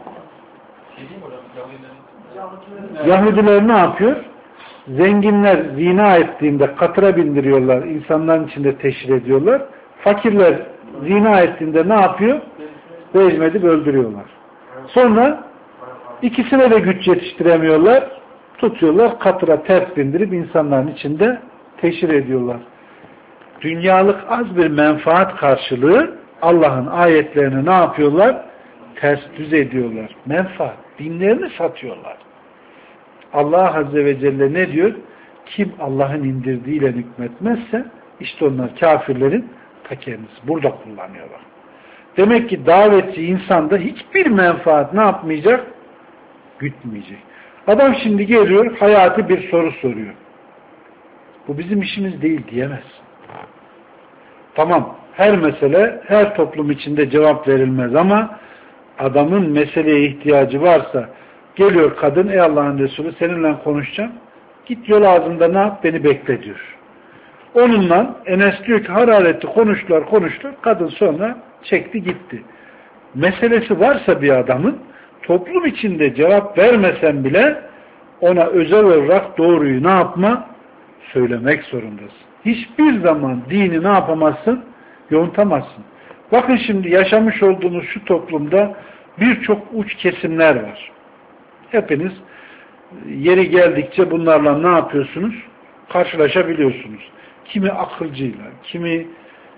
Yahudiler ne yapıyor? Zenginler zina ettiğinde katıra bindiriyorlar, insanların içinde teşhir ediyorlar. Fakirler zina ettiğinde ne yapıyor? Rejim edip öldürüyorlar. Sonra ikisine de güç yetiştiremiyorlar. Tutuyorlar, katıra ters bindirip insanların içinde teşhir ediyorlar. Dünyalık az bir menfaat karşılığı Allah'ın ayetlerini ne yapıyorlar? Ters düz ediyorlar. Menfaat. Dinlerini satıyorlar. Allah Azze ve Celle ne diyor? Kim Allah'ın indirdiğiyle hükmetmezse işte onlar kafirlerin ta kendisi. Burada kullanıyorlar. Demek ki davetçi insanda hiçbir menfaat ne yapmayacak? Gütmeyecek. Adam şimdi geliyor, hayati bir soru soruyor. Bu bizim işimiz değil diyemez. Tamam, her mesele her toplum içinde cevap verilmez ama adamın meseleye ihtiyacı varsa geliyor kadın, ey Allah'ın Resulü seninle konuşacağım. Git yol ağzında ne yap? Beni bekle diyor. Onunla Enes diyor ki hararetli konuştular. Kadın sonra çekti gitti. Meselesi varsa bir adamın toplum içinde cevap vermesen bile ona özel olarak doğruyu ne yapma? Söylemek zorundasın. Hiçbir zaman dini ne yapamazsın? Yontamazsın. Bakın şimdi yaşamış olduğumuz şu toplumda birçok uç kesimler var. Hepiniz yeri geldikçe bunlarla ne yapıyorsunuz? Karşılaşabiliyorsunuz. Kimi akılcıyla, kimi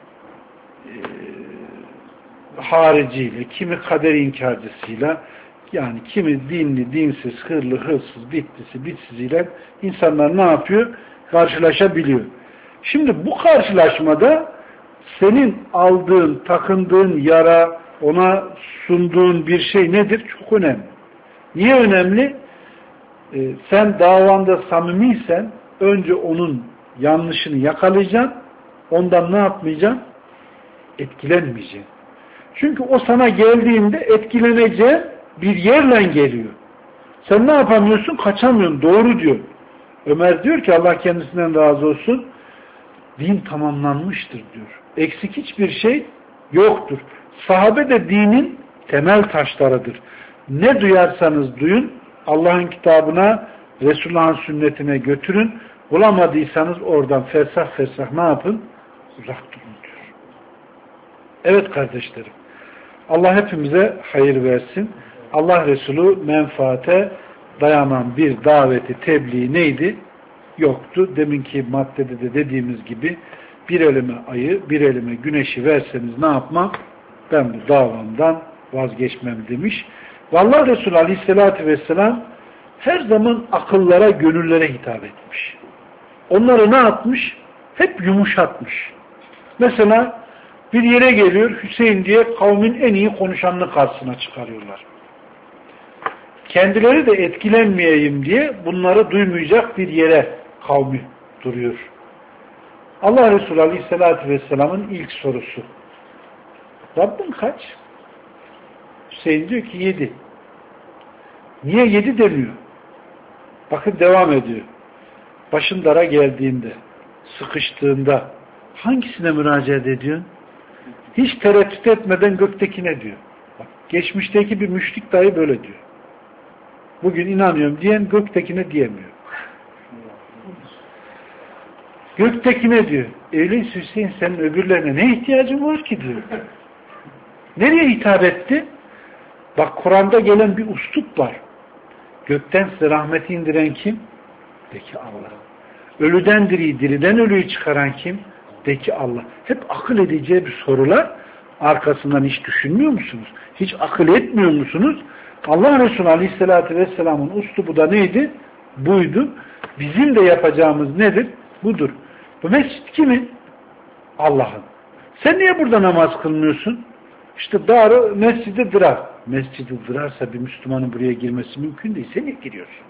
hariciyle, kimi kader inkarcısıyla, yani kimi dinli, dinsiz, hırlı, hırsız, bitlisi, bitsiziyle insanlar ne yapıyor? Karşılaşabiliyor. Şimdi bu karşılaşmada senin aldığın, takındığın yara, ona sunduğun bir şey nedir? Çok önemli. Niye önemli? Sen davanda samimiysen önce onun yanlışını yakalayacaksın, ondan ne yapmayacaksın? Etkilenmeyeceksin. Çünkü o sana geldiğinde etkileneceğin bir yerle geliyor. Sen ne yapamıyorsun? Kaçamıyorsun. Doğru diyor. Ömer diyor ki Allah kendisinden razı olsun, din tamamlanmıştır diyor. Eksik hiçbir şey yoktur. Sahabe de dinin temel taşlarıdır. Ne duyarsanız duyun, Allah'ın kitabına, Resulullah'ın sünnetine götürün. Bulamadıysanız oradan fersah fersah ne yapın? Uzak durun diyor. Evet kardeşlerim. Allah hepimize hayır versin. Allah Resulü menfaate dayanan bir daveti, tebliği neydi? Yoktu. Deminki maddede de dediğimiz gibi bir elime ayı, bir elime güneşi verseniz ne yapmam? Ben bu davamdan vazgeçmem demiş. Vallahi Resulü Aleyhisselatü Vesselam her zaman akıllara, gönüllere hitap etmiş. Onları ne yapmış? Hep yumuşatmış. Mesela bir yere geliyor, Hüseyin diye kavmin en iyi konuşanını karşısına çıkarıyorlar. Kendileri de etkilenmeyeyim diye bunları duymayacak bir yere kavmi duruyor. Allah Resulü Aleyhisselatü Vesselam'ın ilk sorusu. Rabbin kaç? Hüseyin diyor ki 7. Niye 7 demiyor? Bakın devam ediyor. Başın dara geldiğinde, sıkıştığında hangisine müracaat ediyorsun? Hiç tereddüt etmeden göktekine diyor. Bak, geçmişteki bir müşrik dahi böyle diyor. Bugün inanıyorum diyen göktekine diyemiyor. Göktekine diyor. Öyleyse Hüseyin senin öbürlerine ne ihtiyacın var ki diyor. Nereye hitap etti? Bak Kur'an'da gelen bir üslup var. Gökten size rahmeti indiren kim? De ki Allah. Ölüden diriyi, diriden ölüyü çıkaran kim? De ki Allah. Hep akıl edeceği bir sorular. Arkasından hiç düşünmüyor musunuz? Hiç akıl etmiyor musunuz? Allah Resulü Aleyhisselatü Vesselam'ın üslubu da neydi? Buydu. Bizim de yapacağımız nedir? Budur. Bu mescid kimin? Allah'ın. Sen niye burada namaz kılmıyorsun? İşte mescidi dırar. Mescidi dırarsa bir Müslümanın buraya girmesi mümkün değil. Sen niye giriyorsun?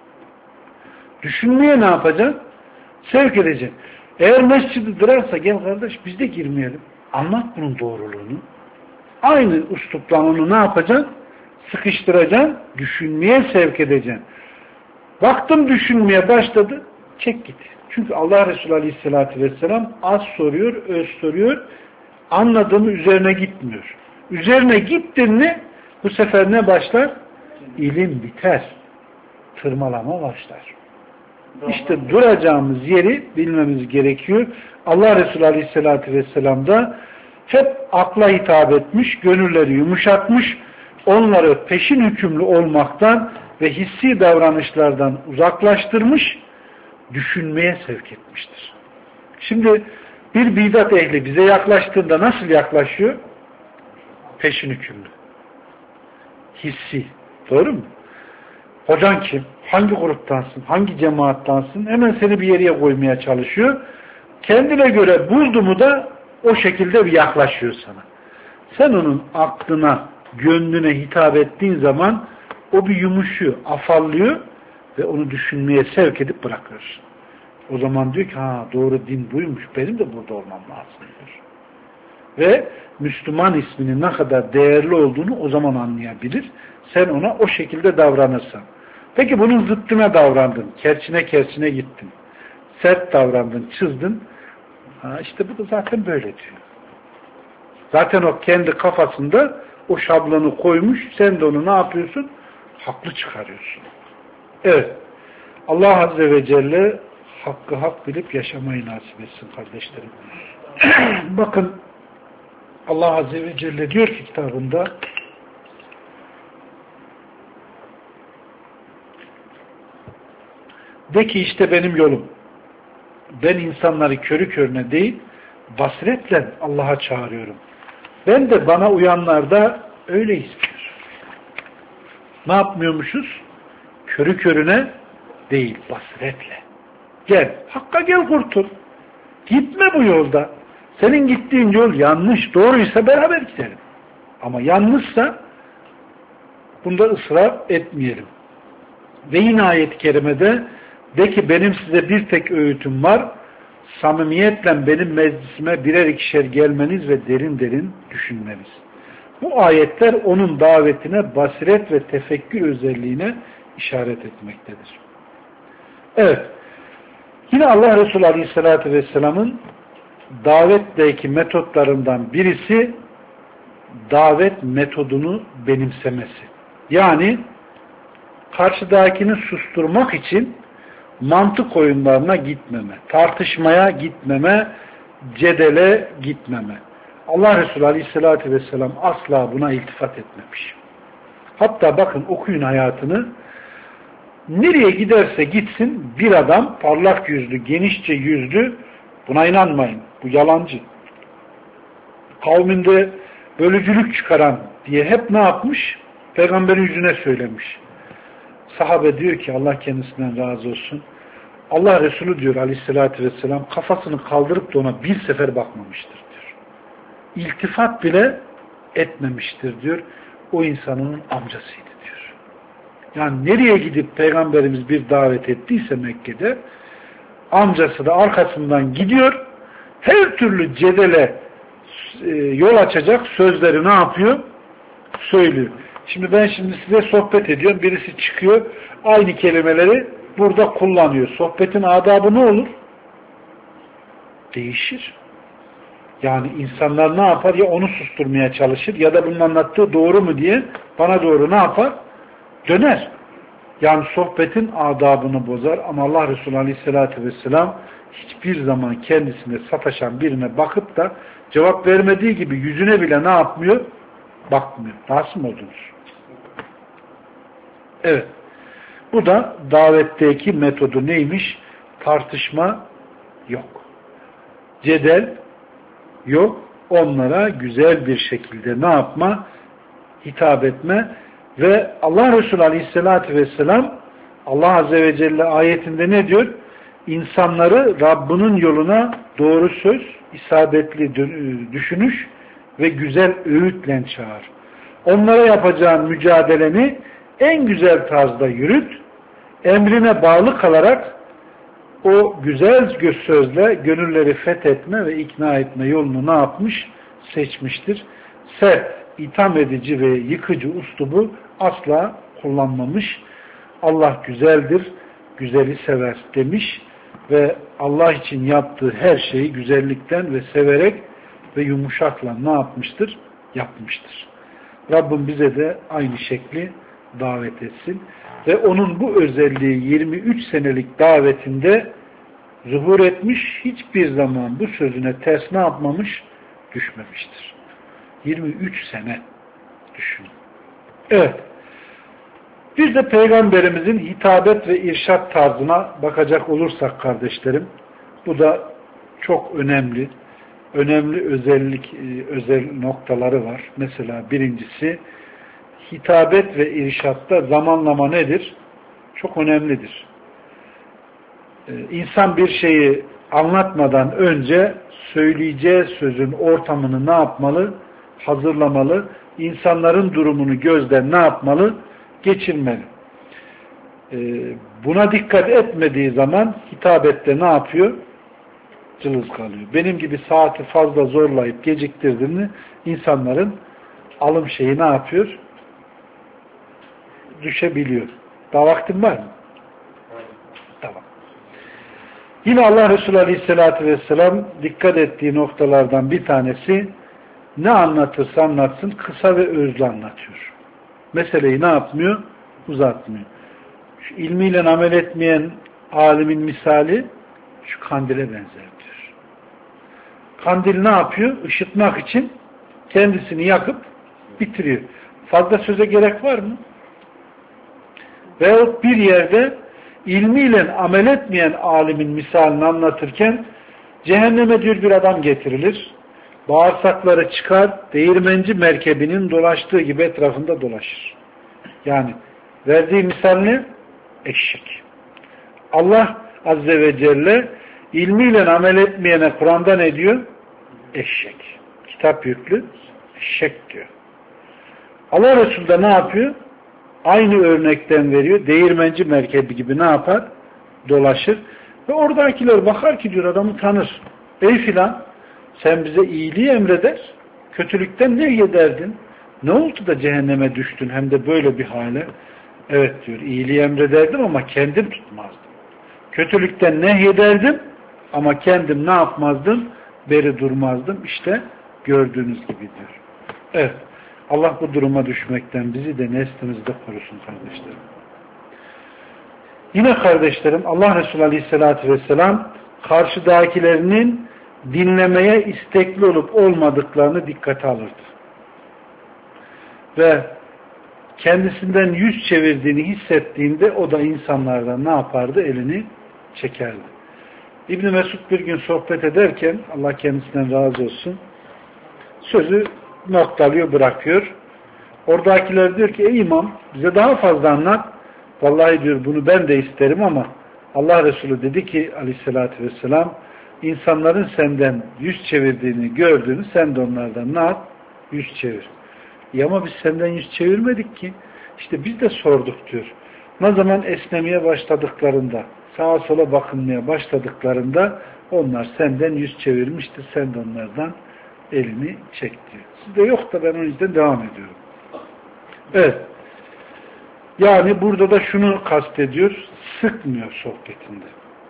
Düşünmeye ne yapacaksın? Sevk edeceksin. Eğer mescidi dırarsa gel kardeş biz de girmeyelim. Anlat bunun doğruluğunu. Aynı üslupla onu ne yapacaksın? Sıkıştıracaksın. Düşünmeye sevk edeceksin. Baktım düşünmeye başladı. Çek git. Çünkü Allah Resulü Aleyhisselatü Vesselam az soruyor, öz soruyor. Anladığımı üzerine gitmiyor. Üzerine gittin mi bu sefer ne başlar? İlim biter. Tırmalama başlar. İşte duracağımız yeri bilmemiz gerekiyor. Allah Resulü Aleyhisselatü Vesselam da hep akla hitap etmiş, gönülleri yumuşatmış, onları peşin hükümlü olmaktan ve hissi davranışlardan uzaklaştırmış, düşünmeye sevk etmiştir. Şimdi bir bidat ehli bize yaklaştığında nasıl yaklaşıyor? Peşin hükümlü. Hissi. Doğru mu? Hocan kim? Hangi gruptansın? Hangi cemaattansın? Hemen seni bir yere koymaya çalışıyor. Kendine göre buldu mu da o şekilde bir yaklaşıyor sana. Sen onun aklına, gönlüne hitap ettiğin zaman o bir yumuşuyor, afallıyor ve onu düşünmeye sevk edip bırakır. O zaman diyor ki ha doğru din buymuş, benim de burada olmam lazım diyor. Ve Müslüman isminin ne kadar değerli olduğunu o zaman anlayabilir. Sen ona o şekilde davranırsan. Peki bunun zıttına davrandın. Kerçine gittin. Sert davrandın, çızdın. İşte bu da zaten böyle diyor. Zaten o kendi kafasında o şablonu koymuş. Sen de onu ne yapıyorsun? Haklı çıkarıyorsun. Evet. Allah Azze ve Celle hakkı hak bilip yaşamayı nasip etsin kardeşlerim. Bakın Allah Azze ve Celle diyor ki kitabında de ki işte benim yolum. Ben insanları körü körüne değil basiretle Allah'a çağırıyorum. Ben de bana uyanlar da öyle istiyor. Ne yapmıyormuşuz? Körü körüne değil basiretle. Gel. Hakka gel kurtul. Gitme bu yolda. Senin gittiğin yol yanlış. Doğruysa beraber gidelim. Ama yanlışsa bunda ısrar etmeyelim. Ve yine ayet-i kerimede de ki benim size bir tek öğütüm var. Samimiyetle benim meclisime birer ikişer gelmeniz ve derin derin düşünmeniz. Bu ayetler onun davetine basiret ve tefekkür özelliğine işaret etmektedir. Evet. Yine Allah Resulü Aleyhisselatü Vesselam'ın davetteki metotlarından birisi davet metodunu benimsemesi. Yani karşıdakini susturmak için mantık oyunlarına gitmeme, tartışmaya gitmeme, cedele gitmeme. Allah Resulü Aleyhisselatü Vesselam asla buna iltifat etmemiş. Hatta bakın okuyun hayatını. Nereye giderse gitsin bir adam parlak yüzlü, genişçe yüzlü, buna inanmayın. Bu yalancı. Kavminde bölücülük çıkaran diye hep ne yapmış? Peygamberin yüzüne söylemiş. Sahabe diyor ki Allah kendisinden razı olsun. Allah Resulü diyor Aleyhisselatü Vesselam kafasını kaldırıp da ona bir sefer bakmamıştır diyor. İltifat bile etmemiştir diyor. O insanın amcasıydı diyor. Yani nereye gidip Peygamberimiz bir davet ettiyse Mekke'de amcası da arkasından gidiyor. Her türlü cedele yol açacak sözleri ne yapıyor? Söylüyor. Şimdi ben size sohbet ediyorum. Birisi çıkıyor. Aynı kelimeleri burada kullanıyor. Sohbetin adabı ne olur? Değişir. Yani insanlar ne yapar? Ya onu susturmaya çalışır ya da bunun anlattığı doğru mu diye bana doğru ne yapar? Döner. Yani sohbetin adabını bozar ama Allah Resulü Aleyhisselatü Vesselam hiçbir zaman kendisine sataşan birine bakıp da cevap vermediği gibi yüzüne bile ne yapmıyor? Bakmıyor. Rahatsız mı oldunuz? Evet. Bu da davetteki metodu neymiş? Tartışma yok. Cedel yok. Onlara güzel bir şekilde ne yapma? Hitap etme. Ve Allah Resulü Aleyhisselatü Vesselam Allah Azze ve Celle ayetinde ne diyor? İnsanları Rabbinin yoluna doğru söz, isabetli düşünüş ve güzel öğütle çağır. Onlara yapacağın mücadeleni en güzel tarzda yürüt, emrine bağlı kalarak o güzel sözle gönülleri fethetme ve ikna etme yolunu ne yapmış? Seçmiştir. Sert, itham edici ve yıkıcı uslubu asla kullanmamış. Allah güzeldir, güzeli sever demiş ve Allah için yaptığı her şeyi güzellikten ve severek ve yumuşakla ne yapmıştır? Yapmıştır. Rabbim bize de aynı şekli davet etsin. Ve onun bu özelliği 23 senelik davetinde zuhur etmiş, hiçbir zaman bu sözüne ters ne yapmamış? Düşmemiştir. 23 sene düşünün. Evet. Bir de Peygamberimizin hitabet ve irşat tarzına bakacak olursak kardeşlerim, bu da çok önemli. Önemli özel noktaları var. Mesela birincisi, hitabet ve irşatta zamanlama nedir? Çok önemlidir. İnsan bir şeyi anlatmadan önce söyleyeceği sözün ortamını ne yapmalı? Hazırlamalı. İnsanların durumunu gözden ne yapmalı? Geçirmeli. Buna dikkat etmediği zaman hitabette ne yapıyor? cılız kalıyor. Benim gibi saati fazla zorlayıp geciktirdiğini insanların alım şeyi ne yapıyor? Düşebiliyor. Daha vaktin var mı? Tamam. Yine Allah Resulü Aleyhisselatü Vesselam dikkat ettiği noktalardan bir tanesi, ne anlatırsa anlatsın kısa ve özlü anlatıyor. Meseleyi ne yapmıyor? Uzatmıyor. Şu ilmiyle amel etmeyen alimin misali şu kandile benzer diyor. Kandil ne yapıyor? Işıtmak için kendisini yakıp bitiriyor. Fazla söze gerek var mı? Veyahut bir yerde ilmiyle amel etmeyen alimin misalini anlatırken cehenneme diyor bir adam getirilir. Bağırsakları çıkar, değirmenci merkebinin dolaştığı gibi etrafında dolaşır. Yani verdiği misal ne? Eşek. Allah Azze ve Celle ilmiyle amel etmeyene Kur'an'da ne diyor? Eşek. Kitap yüklü eşek diyor. Allah Resulü de ne yapıyor? Aynı örnekten veriyor. Değirmenci merkebi gibi ne yapar? Dolaşır. Ve oradakiler bakar ki diyor adamı tanır. Ey filan sen bize iyiliği emreder. Kötülükten nehyederdin? Ne oldu da cehenneme düştün hem de böyle bir hale? Evet diyor iyiliği emrederdim ama kendim tutmazdım. Kötülükten nehyederdim ama kendim ne yapmazdım? Beri durmazdım. İşte gördüğünüz gibi diyor. Evet. Allah bu duruma düşmekten bizi de neslimizi de korusun kardeşlerim. Yine kardeşlerim Allah Resulü Aleyhisselatü Vesselam karşıdakilerinin dinlemeye istekli olup olmadıklarını dikkate alırdı. Ve kendisinden yüz çevirdiğini hissettiğinde o da insanlardan ne yapardı? Elini çekerdi. İbn Mesud bir gün sohbet ederken Allah kendisinden razı olsun sözü noktalıyor, bırakıyor. Oradakiler diyor ki ey imam bize daha fazla anlat. Vallahi diyor bunu ben de isterim ama Allah Resulü dedi ki aleyhissalatü vesselam insanların senden yüz çevirdiğini gördüğünü sen de onlardan ne yap? Yüz çevir. Ama biz senden yüz çevirmedik ki. İşte biz de sorduk diyor. Ne zaman esnemeye başladıklarında, sağa sola bakınmaya başladıklarında onlar senden yüz çevirmiştir. Sen de onlardan elini çek diyor. Sizde yok da ben o yüzden devam ediyorum. Evet. Yani burada da şunu kastediyor. Sıkmıyor sohbetinde.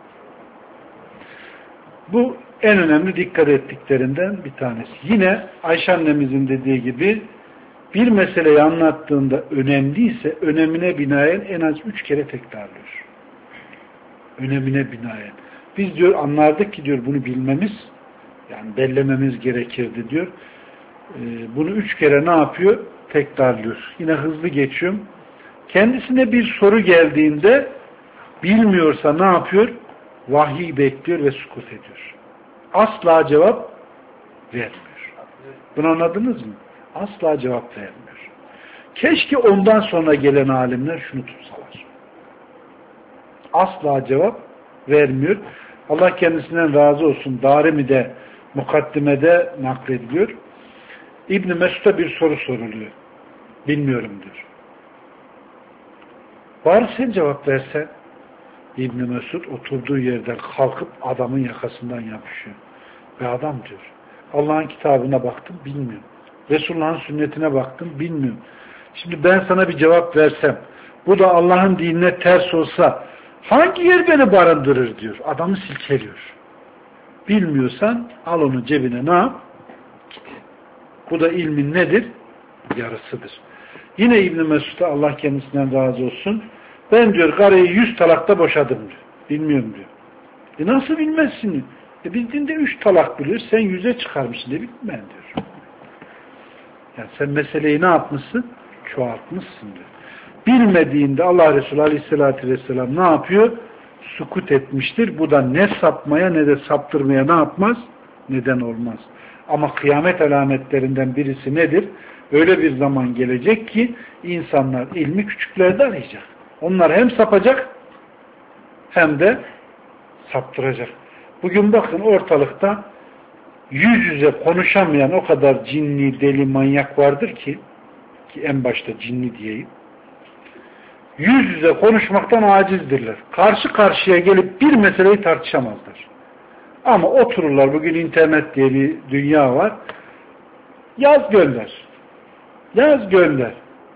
Bu en önemli dikkat ettiklerinden bir tanesi. Yine Ayşe annemizin dediği gibi bir meseleyi anlattığında önemliyse önemine binaen en az 3 kere tekrarlıyor. Önemine binaen. Biz diyor anlardık ki diyor bunu bilmemiz yani bellememiz gerekirdi diyor. Bunu 3 kere ne yapıyor? Tekrarlıyor. Yine hızlı geçiyorum. Kendisine bir soru geldiğinde bilmiyorsa ne yapıyor? Vahiy bekliyor ve sukut ediyor. Asla cevap vermiyor. Bunu anladınız mı? Asla cevap vermiyor. Keşke ondan sonra gelen alimler şunu tutsalar. Asla cevap vermiyor. Allah kendisinden razı olsun. Darimi'de, mukaddimede naklediliyor. İbn-i Mesud'a bir soru soruluyor. Bilmiyorum diyor. Bari sen cevap versen. İbn-i Mesud oturduğu yerden kalkıp adamın yakasından yapışıyor. Ve adam diyor. Allah'ın kitabına baktım bilmiyorum. Resulullah'ın sünnetine baktım bilmiyorum. Şimdi ben sana bir cevap versem bu da Allah'ın dinine ters olsa hangi yer beni barındırır diyor. Adamı silkeliyor. Bilmiyorsan al onu cebine ne yap? Git. Bu da ilmin nedir? Yarısıdır. Yine İbn-i Mesud'a Allah kendisinden razı olsun. Ben diyor karıyı 100 talakta boşadım diyor. Bilmiyorum diyor. Nasıl bilmezsin diyor. Biz dinde 3 talak biliyoruz. Sen 100'e çıkarmışsın diye bilmem diyor. Yani sen meseleyi ne yapmışsın? Çoğaltmışsın diyor. Bilmediğinde Allah Resulü Aleyhisselatü Vesselam ne yapıyor? Sukut etmiştir. Bu da ne sapmaya ne de saptırmaya ne yapmaz? Neden olmaz. Ama kıyamet alametlerinden birisi nedir? Öyle bir zaman gelecek ki insanlar ilmi küçüklerde arayacak. Onlar hem sapacak hem de saptıracak. Bugün bakın ortalıkta yüz yüze konuşamayan o kadar cinli, deli, manyak vardır ki en başta cinli diyeyim. Yüz yüze konuşmaktan acizdirler. Karşı karşıya gelip bir meseleyi tartışamazlar. Ama otururlar, bugün internet diye bir dünya var. Yaz gönder. Yaz gönder.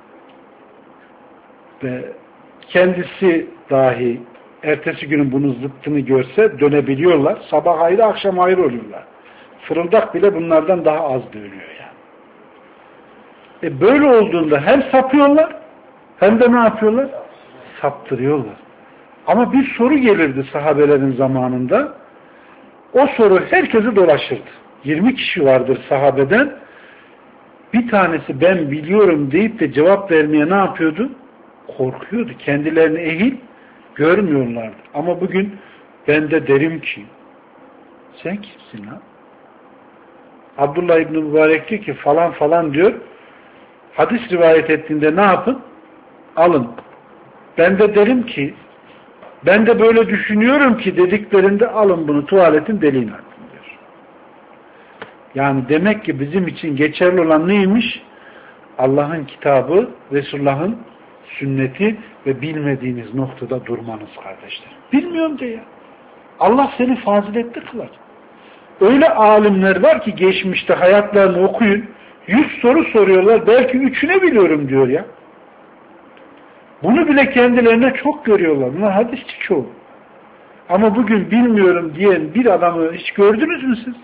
Ve kendisi dahi ertesi günün bunun zıttını görse dönebiliyorlar. Sabah ayrı, akşam ayrı oluyorlar. Fırıldak bile bunlardan daha az dönüyor yani. Böyle olduğunda hem sapıyorlar hem de ne yapıyorlar? Saptırıyorlar. Ama bir soru gelirdi sahabelerin zamanında. O soru herkesi dolaşırdı. 20 kişi vardır sahabeden. Bir tanesi ben biliyorum deyip de cevap vermeye ne yapıyordu? Korkuyordu. Kendilerini ehil görmüyorlardı. Ama bugün ben de derim ki sen kimsin ha? Abdullah İbni Mübarek diyor ki falan falan diyor. Hadis rivayet ettiğinde ne yapın? Alın. Ben de derim ki ben de böyle düşünüyorum ki dediklerinde alın bunu tuvaletin deliğine atın diyor. Yani demek ki bizim için geçerli olan neymiş? Allah'ın kitabı, Resulullah'ın sünneti ve bilmediğiniz noktada durmanız kardeşler. Bilmiyorum diye ya. Allah seni faziletli kılar. Öyle alimler var ki geçmişte hayatlarını okuyun. 100 soru soruyorlar. Belki 3'üne biliyorum diyor ya. Bunu bile kendilerine çok görüyorlar. Bunlar hadisçi çoğu. Ama bugün bilmiyorum diyen bir adamı hiç gördünüz mü siz?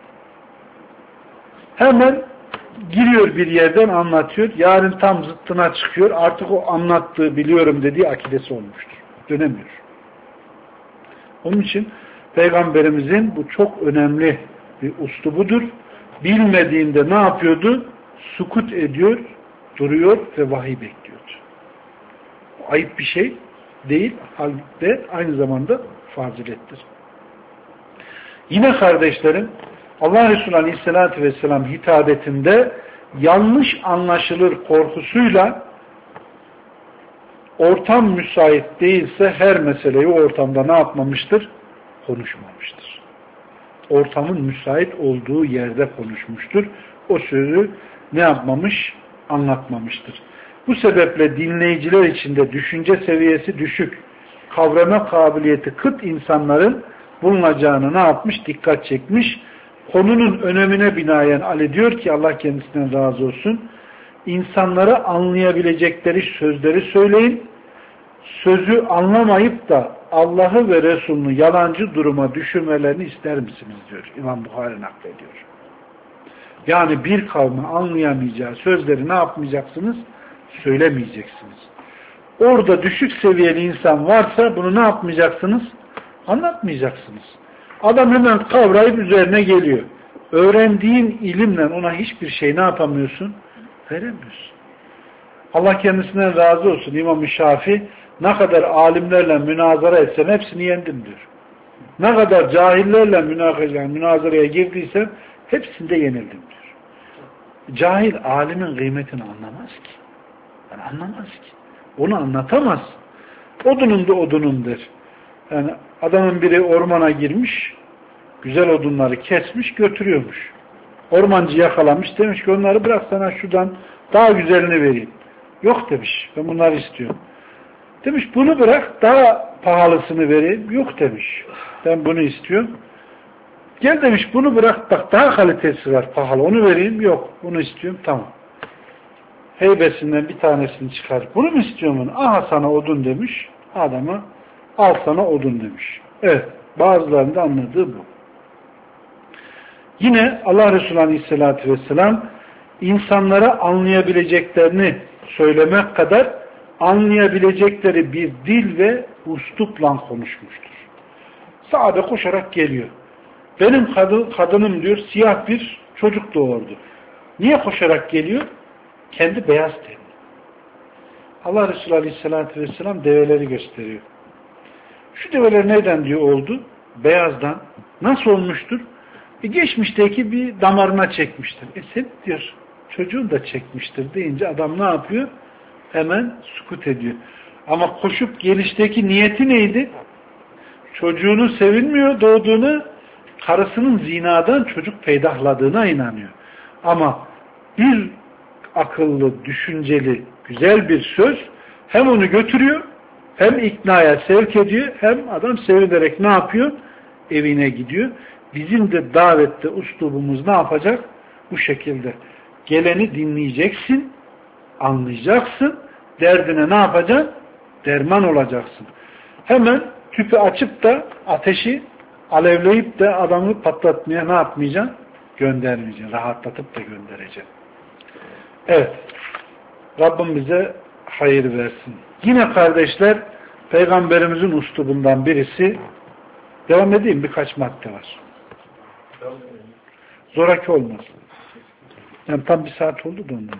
Hemen giriyor bir yerden anlatıyor. Yarın tam zıttına çıkıyor. Artık o anlattığı biliyorum dediği akidesi olmuştur. Dönemiyor. Onun için Peygamberimizin bu çok önemli bir uslubudur. Bilmediğinde ne yapıyordu? Sukut ediyor, duruyor ve vahiy bekliyordu. Ayıp bir şey değil, halde aynı zamanda fazilettir. Yine kardeşlerim, Allah Resulü Aleyhisselatü Vesselam hitabetinde yanlış anlaşılır korkusuyla ortam müsait değilse her meseleyi o ortamda ne yapmamıştır? Konuşmamıştır. Ortamın müsait olduğu yerde konuşmuştur. O sözü ne yapmamış? Anlatmamıştır. Bu sebeple dinleyiciler içinde düşünce seviyesi düşük, kavrama kabiliyeti kıt insanların bulunacağını ne yapmış? Dikkat çekmiş. Konunun önemine binaen Ali diyor ki Allah kendisinden razı olsun, insanlara anlayabilecekleri sözleri söyleyin, sözü anlamayıp da Allah'ı ve Resulünü yalancı duruma düşürmelerini ister misiniz diyor. İmam Buhari naklediyor. Yani bir kavmi anlayamayacağı sözleri ne yapmayacaksınız? Söylemeyeceksiniz. Orada düşük seviyeli insan varsa bunu ne yapmayacaksınız? Anlatmayacaksınız. Adam hemen kavrayıp üzerine geliyor. Öğrendiğin ilimle ona hiçbir şey ne yapamıyorsun? Veremiyorsun. Allah kendisinden razı olsun. İmam-ı Şafii ne kadar alimlerle münazara etsen hepsini yendim diyor. Ne kadar cahillerle münazaraya girdiysen hepsinde yenildim diyor. Cahil alimin kıymetini anlamaz ki. Yani anlamaz ki. Onu anlatamaz. Odunum da odunum der. Yani adamın biri ormana girmiş, güzel odunları kesmiş, götürüyormuş. Ormancı yakalamış, demiş ki onları bırak sana şuradan daha güzelini vereyim. Yok demiş, ben bunları istiyorum. Demiş bunu bırak, daha pahalısını vereyim. Yok demiş, ben bunu istiyorum. Gel demiş bunu bırak, bak daha kalitesi var, pahalı, onu vereyim. Yok, bunu istiyorum, tamam. Heybesinden bir tanesini çıkar. Bunu mu istiyorsun? Aha sana odun demiş. Adama al sana odun demiş. Evet. Bazılarının da anladığı bu. Yine Allah Resulü Aleyhisselatü Vesselam insanlara anlayabileceklerini söylemek kadar anlayabilecekleri bir dil ve üslupla konuşmuştur. Sahabe koşarak geliyor. Benim kadınım diyor siyah bir çocuk doğurdu. Niye koşarak geliyor? Kendi beyaz tenli. Allah Resulü Aleyhisselatü Vesselam develeri gösteriyor. Şu develer neden diyor oldu? Beyazdan. Nasıl olmuştur? Geçmişteki bir damarına çekmiştir. Sen diyor çocuğun da çekmiştir deyince adam ne yapıyor? Hemen sukut ediyor. Ama koşup gelişteki niyeti neydi? Çocuğunu sevilmiyor doğduğunu, karısının zinadan çocuk peydahladığına inanıyor. Ama bir akıllı, düşünceli, güzel bir söz hem onu götürüyor, hem iknaya sevk ediyor, hem adam sevinerek ne yapıyor? evine gidiyor. Bizim de davette uslubumuz ne yapacak? Bu şekilde. Geleni dinleyeceksin, anlayacaksın, derdine ne yapacaksın? Derman olacaksın. Hemen tüpü açıp da ateşi alevleyip de adamı patlatmaya ne yapmayacaksın? Göndermeyeceksin. Rahatlatıp da göndereceksin. Evet. Rabbim bize hayır versin. Yine kardeşler, Peygamberimizin uslubundan birisi, devam edeyim, birkaç madde var. Zoraki olmaz. Yani tam bir saat oldu da ondan.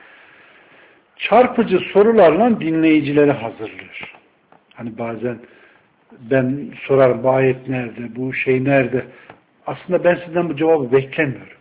Çarpıcı sorularla dinleyicileri hazırlıyor. Hani bazen ben sorarım, bu ayet nerede, bu şey nerede? Aslında ben sizden bu cevabı beklemiyorum.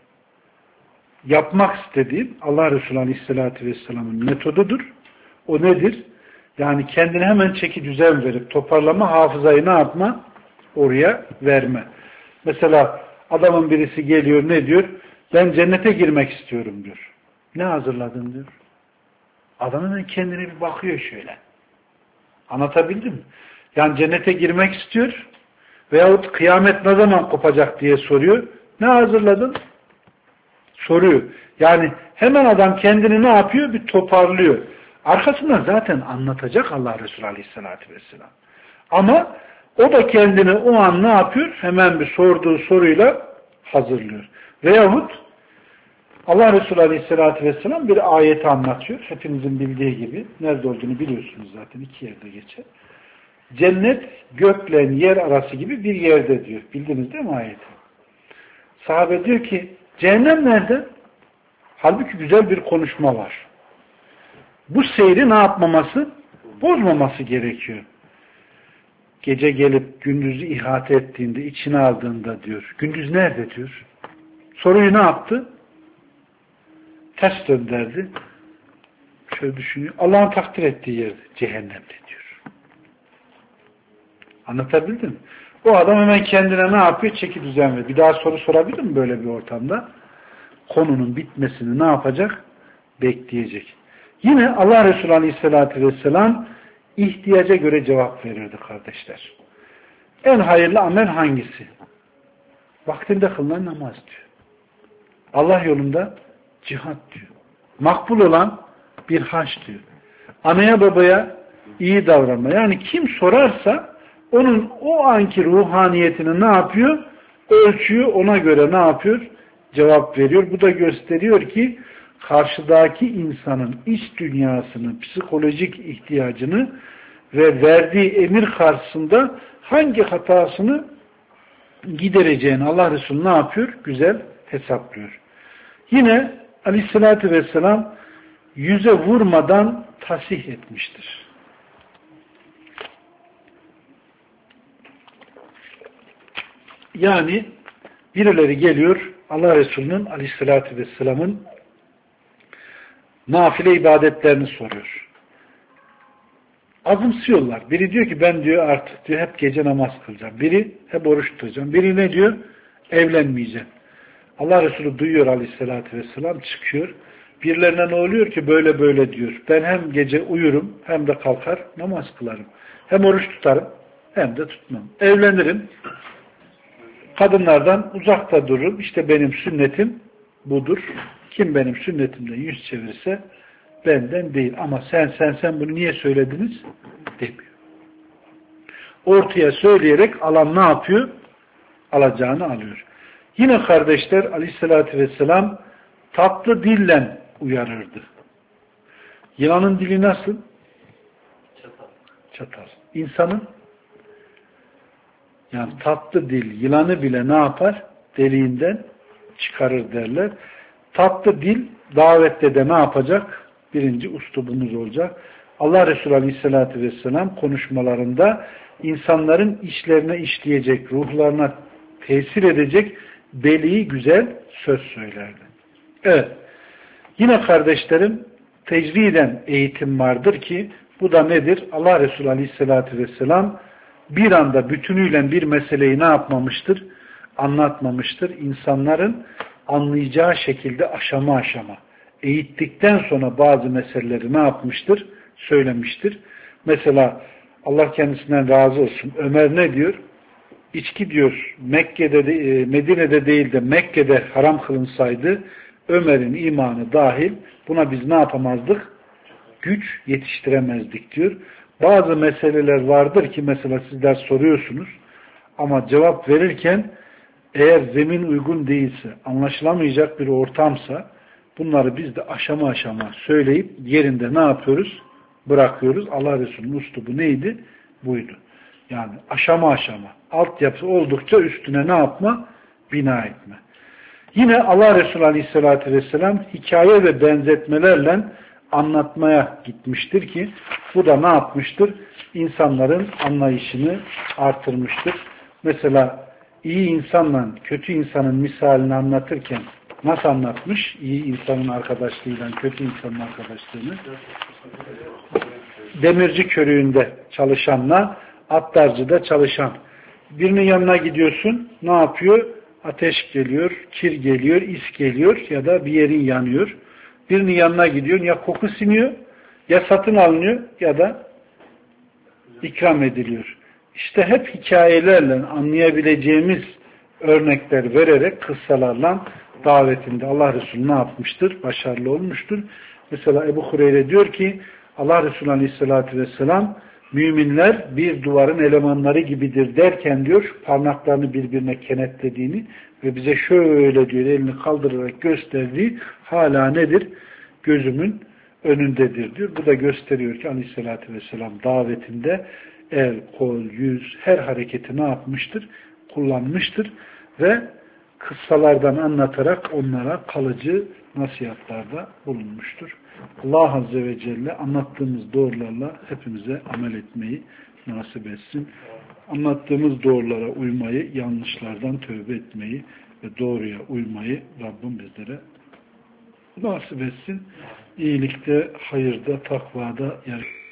Yapmak istediğim Allah Resulü Aleyhisselatü Vesselam'ın metodudur. O nedir? Yani kendine hemen çeki düzen verip toparlama, hafızayı ne yapma? Oraya verme. Mesela adamın birisi geliyor, ne diyor? Ben cennete girmek istiyorum diyor. Ne hazırladın diyor. Adam hemen kendine bir bakıyor şöyle. Anlatabildim mi? Yani cennete girmek istiyor veyahut kıyamet ne zaman kopacak diye soruyor. Ne hazırladın? Soruyor. Yani hemen adam kendini ne yapıyor? Bir toparlıyor. Arkasından zaten anlatacak Allah Resulü Aleyhisselatü Vesselam. Ama o da kendini o an ne yapıyor? Hemen bir sorduğu soruyla hazırlıyor. Veyahut Allah Resulü Aleyhisselatü Vesselam bir ayeti anlatıyor. Hepinizin bildiği gibi. Nerede olduğunu biliyorsunuz zaten. 2 yerde geçer. Cennet gökle yer arası gibi bir yerde diyor. Bildiniz değil mi ayeti? Sahabe diyor ki cehennem nerede? Halbuki güzel bir konuşma var. Bu seyri ne yapmaması? Bozmaması gerekiyor. Gece gelip gündüzü ihate ettiğinde, içine aldığında diyor. Gündüz nerede diyor. Soruyu ne yaptı? Ters döndürdü. Şöyle düşünüyor. Allah'ın takdir ettiği yerde. Cehennemde diyor. Anlatabildim mi? O adam hemen kendine ne yapıyor? Çeki düzen veriyor. Bir daha soru sorabilir mi böyle bir ortamda? Konunun bitmesini ne yapacak? Bekleyecek. Yine Allah Resulü Aleyhisselatü Vesselam ihtiyaca göre cevap verirdi kardeşler. En hayırlı amel hangisi? Vaktinde kılınan namaz diyor. Allah yolunda cihat diyor. Makbul olan bir hac diyor. Anaya babaya iyi davranma. Yani kim sorarsa onun o anki ruhaniyetini ne yapıyor? Ölçüyor, ona göre ne yapıyor? Cevap veriyor. Bu da gösteriyor ki karşıdaki insanın iç dünyasını, psikolojik ihtiyacını ve verdiği emir karşısında hangi hatasını gidereceğini Allah Resulü ne yapıyor? Güzel hesaplıyor. Yine Aleyhisselatü Vesselam yüze vurmadan tasih etmiştir. Yani birileri geliyor Allah Resulü'nün Aleyhisselatü Vesselam'ın nafile ibadetlerini soruyor. Azımsıyorlar. Biri diyor ki ben diyor artık diyor hep gece namaz kılacağım. Biri hep oruç tutacağım. Biri ne diyor? Evlenmeyeceğim. Allah Resulü duyuyor Aleyhisselatü Vesselam, çıkıyor. Birilerine ne oluyor ki böyle böyle diyor. Ben hem gece uyurum hem de kalkar namaz kılarım. Hem oruç tutarım hem de tutmam. Evlenirim. Kadınlardan uzakta dururum. İşte benim sünnetim budur. Kim benim sünnetimden yüz çevirirse benden değil. Ama sen bunu niye söylediniz? Demiyor. Ortaya söyleyerek alan ne yapıyor? Alacağını alıyor. Yine kardeşler Aleyhisselatü Vesselam tatlı dille uyarırdı. Yılanın dili nasıl? Çatal. İnsanın yani tatlı dil yılanı bile ne yapar? Deliğinden çıkarır derler. Tatlı dil davette de ne yapacak? Birinci üslubumuz olacak. Allah Resulü Aleyhisselatü Vesselam konuşmalarında insanların içlerine işleyecek, ruhlarına tesir edecek beli güzel söz söylerdi. Evet. Yine kardeşlerim tecriden eğitim vardır ki bu da nedir? Allah Resulü Aleyhisselatü Vesselam bir anda bütünüyle bir meseleyi ne yapmamıştır? Anlatmamıştır. İnsanların anlayacağı şekilde aşama aşama eğittikten sonra bazı meseleleri ne yapmıştır? Söylemiştir. Mesela Allah kendisinden razı olsun. Ömer ne diyor? içki diyor Mekke'de Medine'de değil de Mekke'de haram kılınsaydı Ömer'in imanı dahil buna biz ne yapamazdık? Güç yetiştiremezdik diyor. Bazı meseleler vardır ki mesela sizler soruyorsunuz ama cevap verirken eğer zemin uygun değilse, anlaşılamayacak bir ortamsa bunları biz de aşama aşama söyleyip yerinde ne yapıyoruz? Bırakıyoruz. Allah Resulü'nün üslubu neydi? Buydu. Yani aşama aşama. Altyapı oldukça üstüne ne yapma? Bina etme. Yine Allah Resulü Aleyhisselatü Vesselam hikaye ve benzetmelerle anlatmaya gitmiştir ki bu da ne yapmıştır? İnsanların anlayışını artırmıştır. Mesela iyi insanla kötü insanın misalini anlatırken nasıl anlatmış? İyi insanın arkadaşlığıyla kötü insanın arkadaşlığını. Demirci körüğünde çalışanla attarcıda çalışan. Birinin yanına gidiyorsun, ne yapıyor? Ateş geliyor, kir geliyor, is geliyor ya da bir yerin yanıyor. Birinin yanına gidiyorsun, ya koku siniyor, ya satın alınıyor ya da ikram ediliyor. İşte hep hikayelerle anlayabileceğimiz örnekler vererek, kıssalarla davetinde Allah Resulü ne yapmıştır? Başarılı olmuştur. Mesela Ebu Hureyre diyor ki Allah Resulü Aleyhisselatü Vesselam müminler bir duvarın elemanları gibidir derken diyor parmaklarını birbirine kenetlediğini ve bize şöyle diyor elini kaldırarak gösterdiği hala nedir? Gözümün önündedir diyor. Bu da gösteriyor ki Aleyhisselatü Vesselam davetinde el, kol, yüz her hareketi ne yapmıştır? Kullanmıştır ve kıssalardan anlatarak onlara kalıcı nasihatlarda bulunmuştur. Allah Azze ve Celle anlattığımız doğrularla hepimize amel etmeyi nasip etsin. Anlattığımız doğrulara uymayı, yanlışlardan tövbe etmeyi ve doğruya uymayı Rabbim bizlere nasip etsin. İyilikte, hayırda, takvada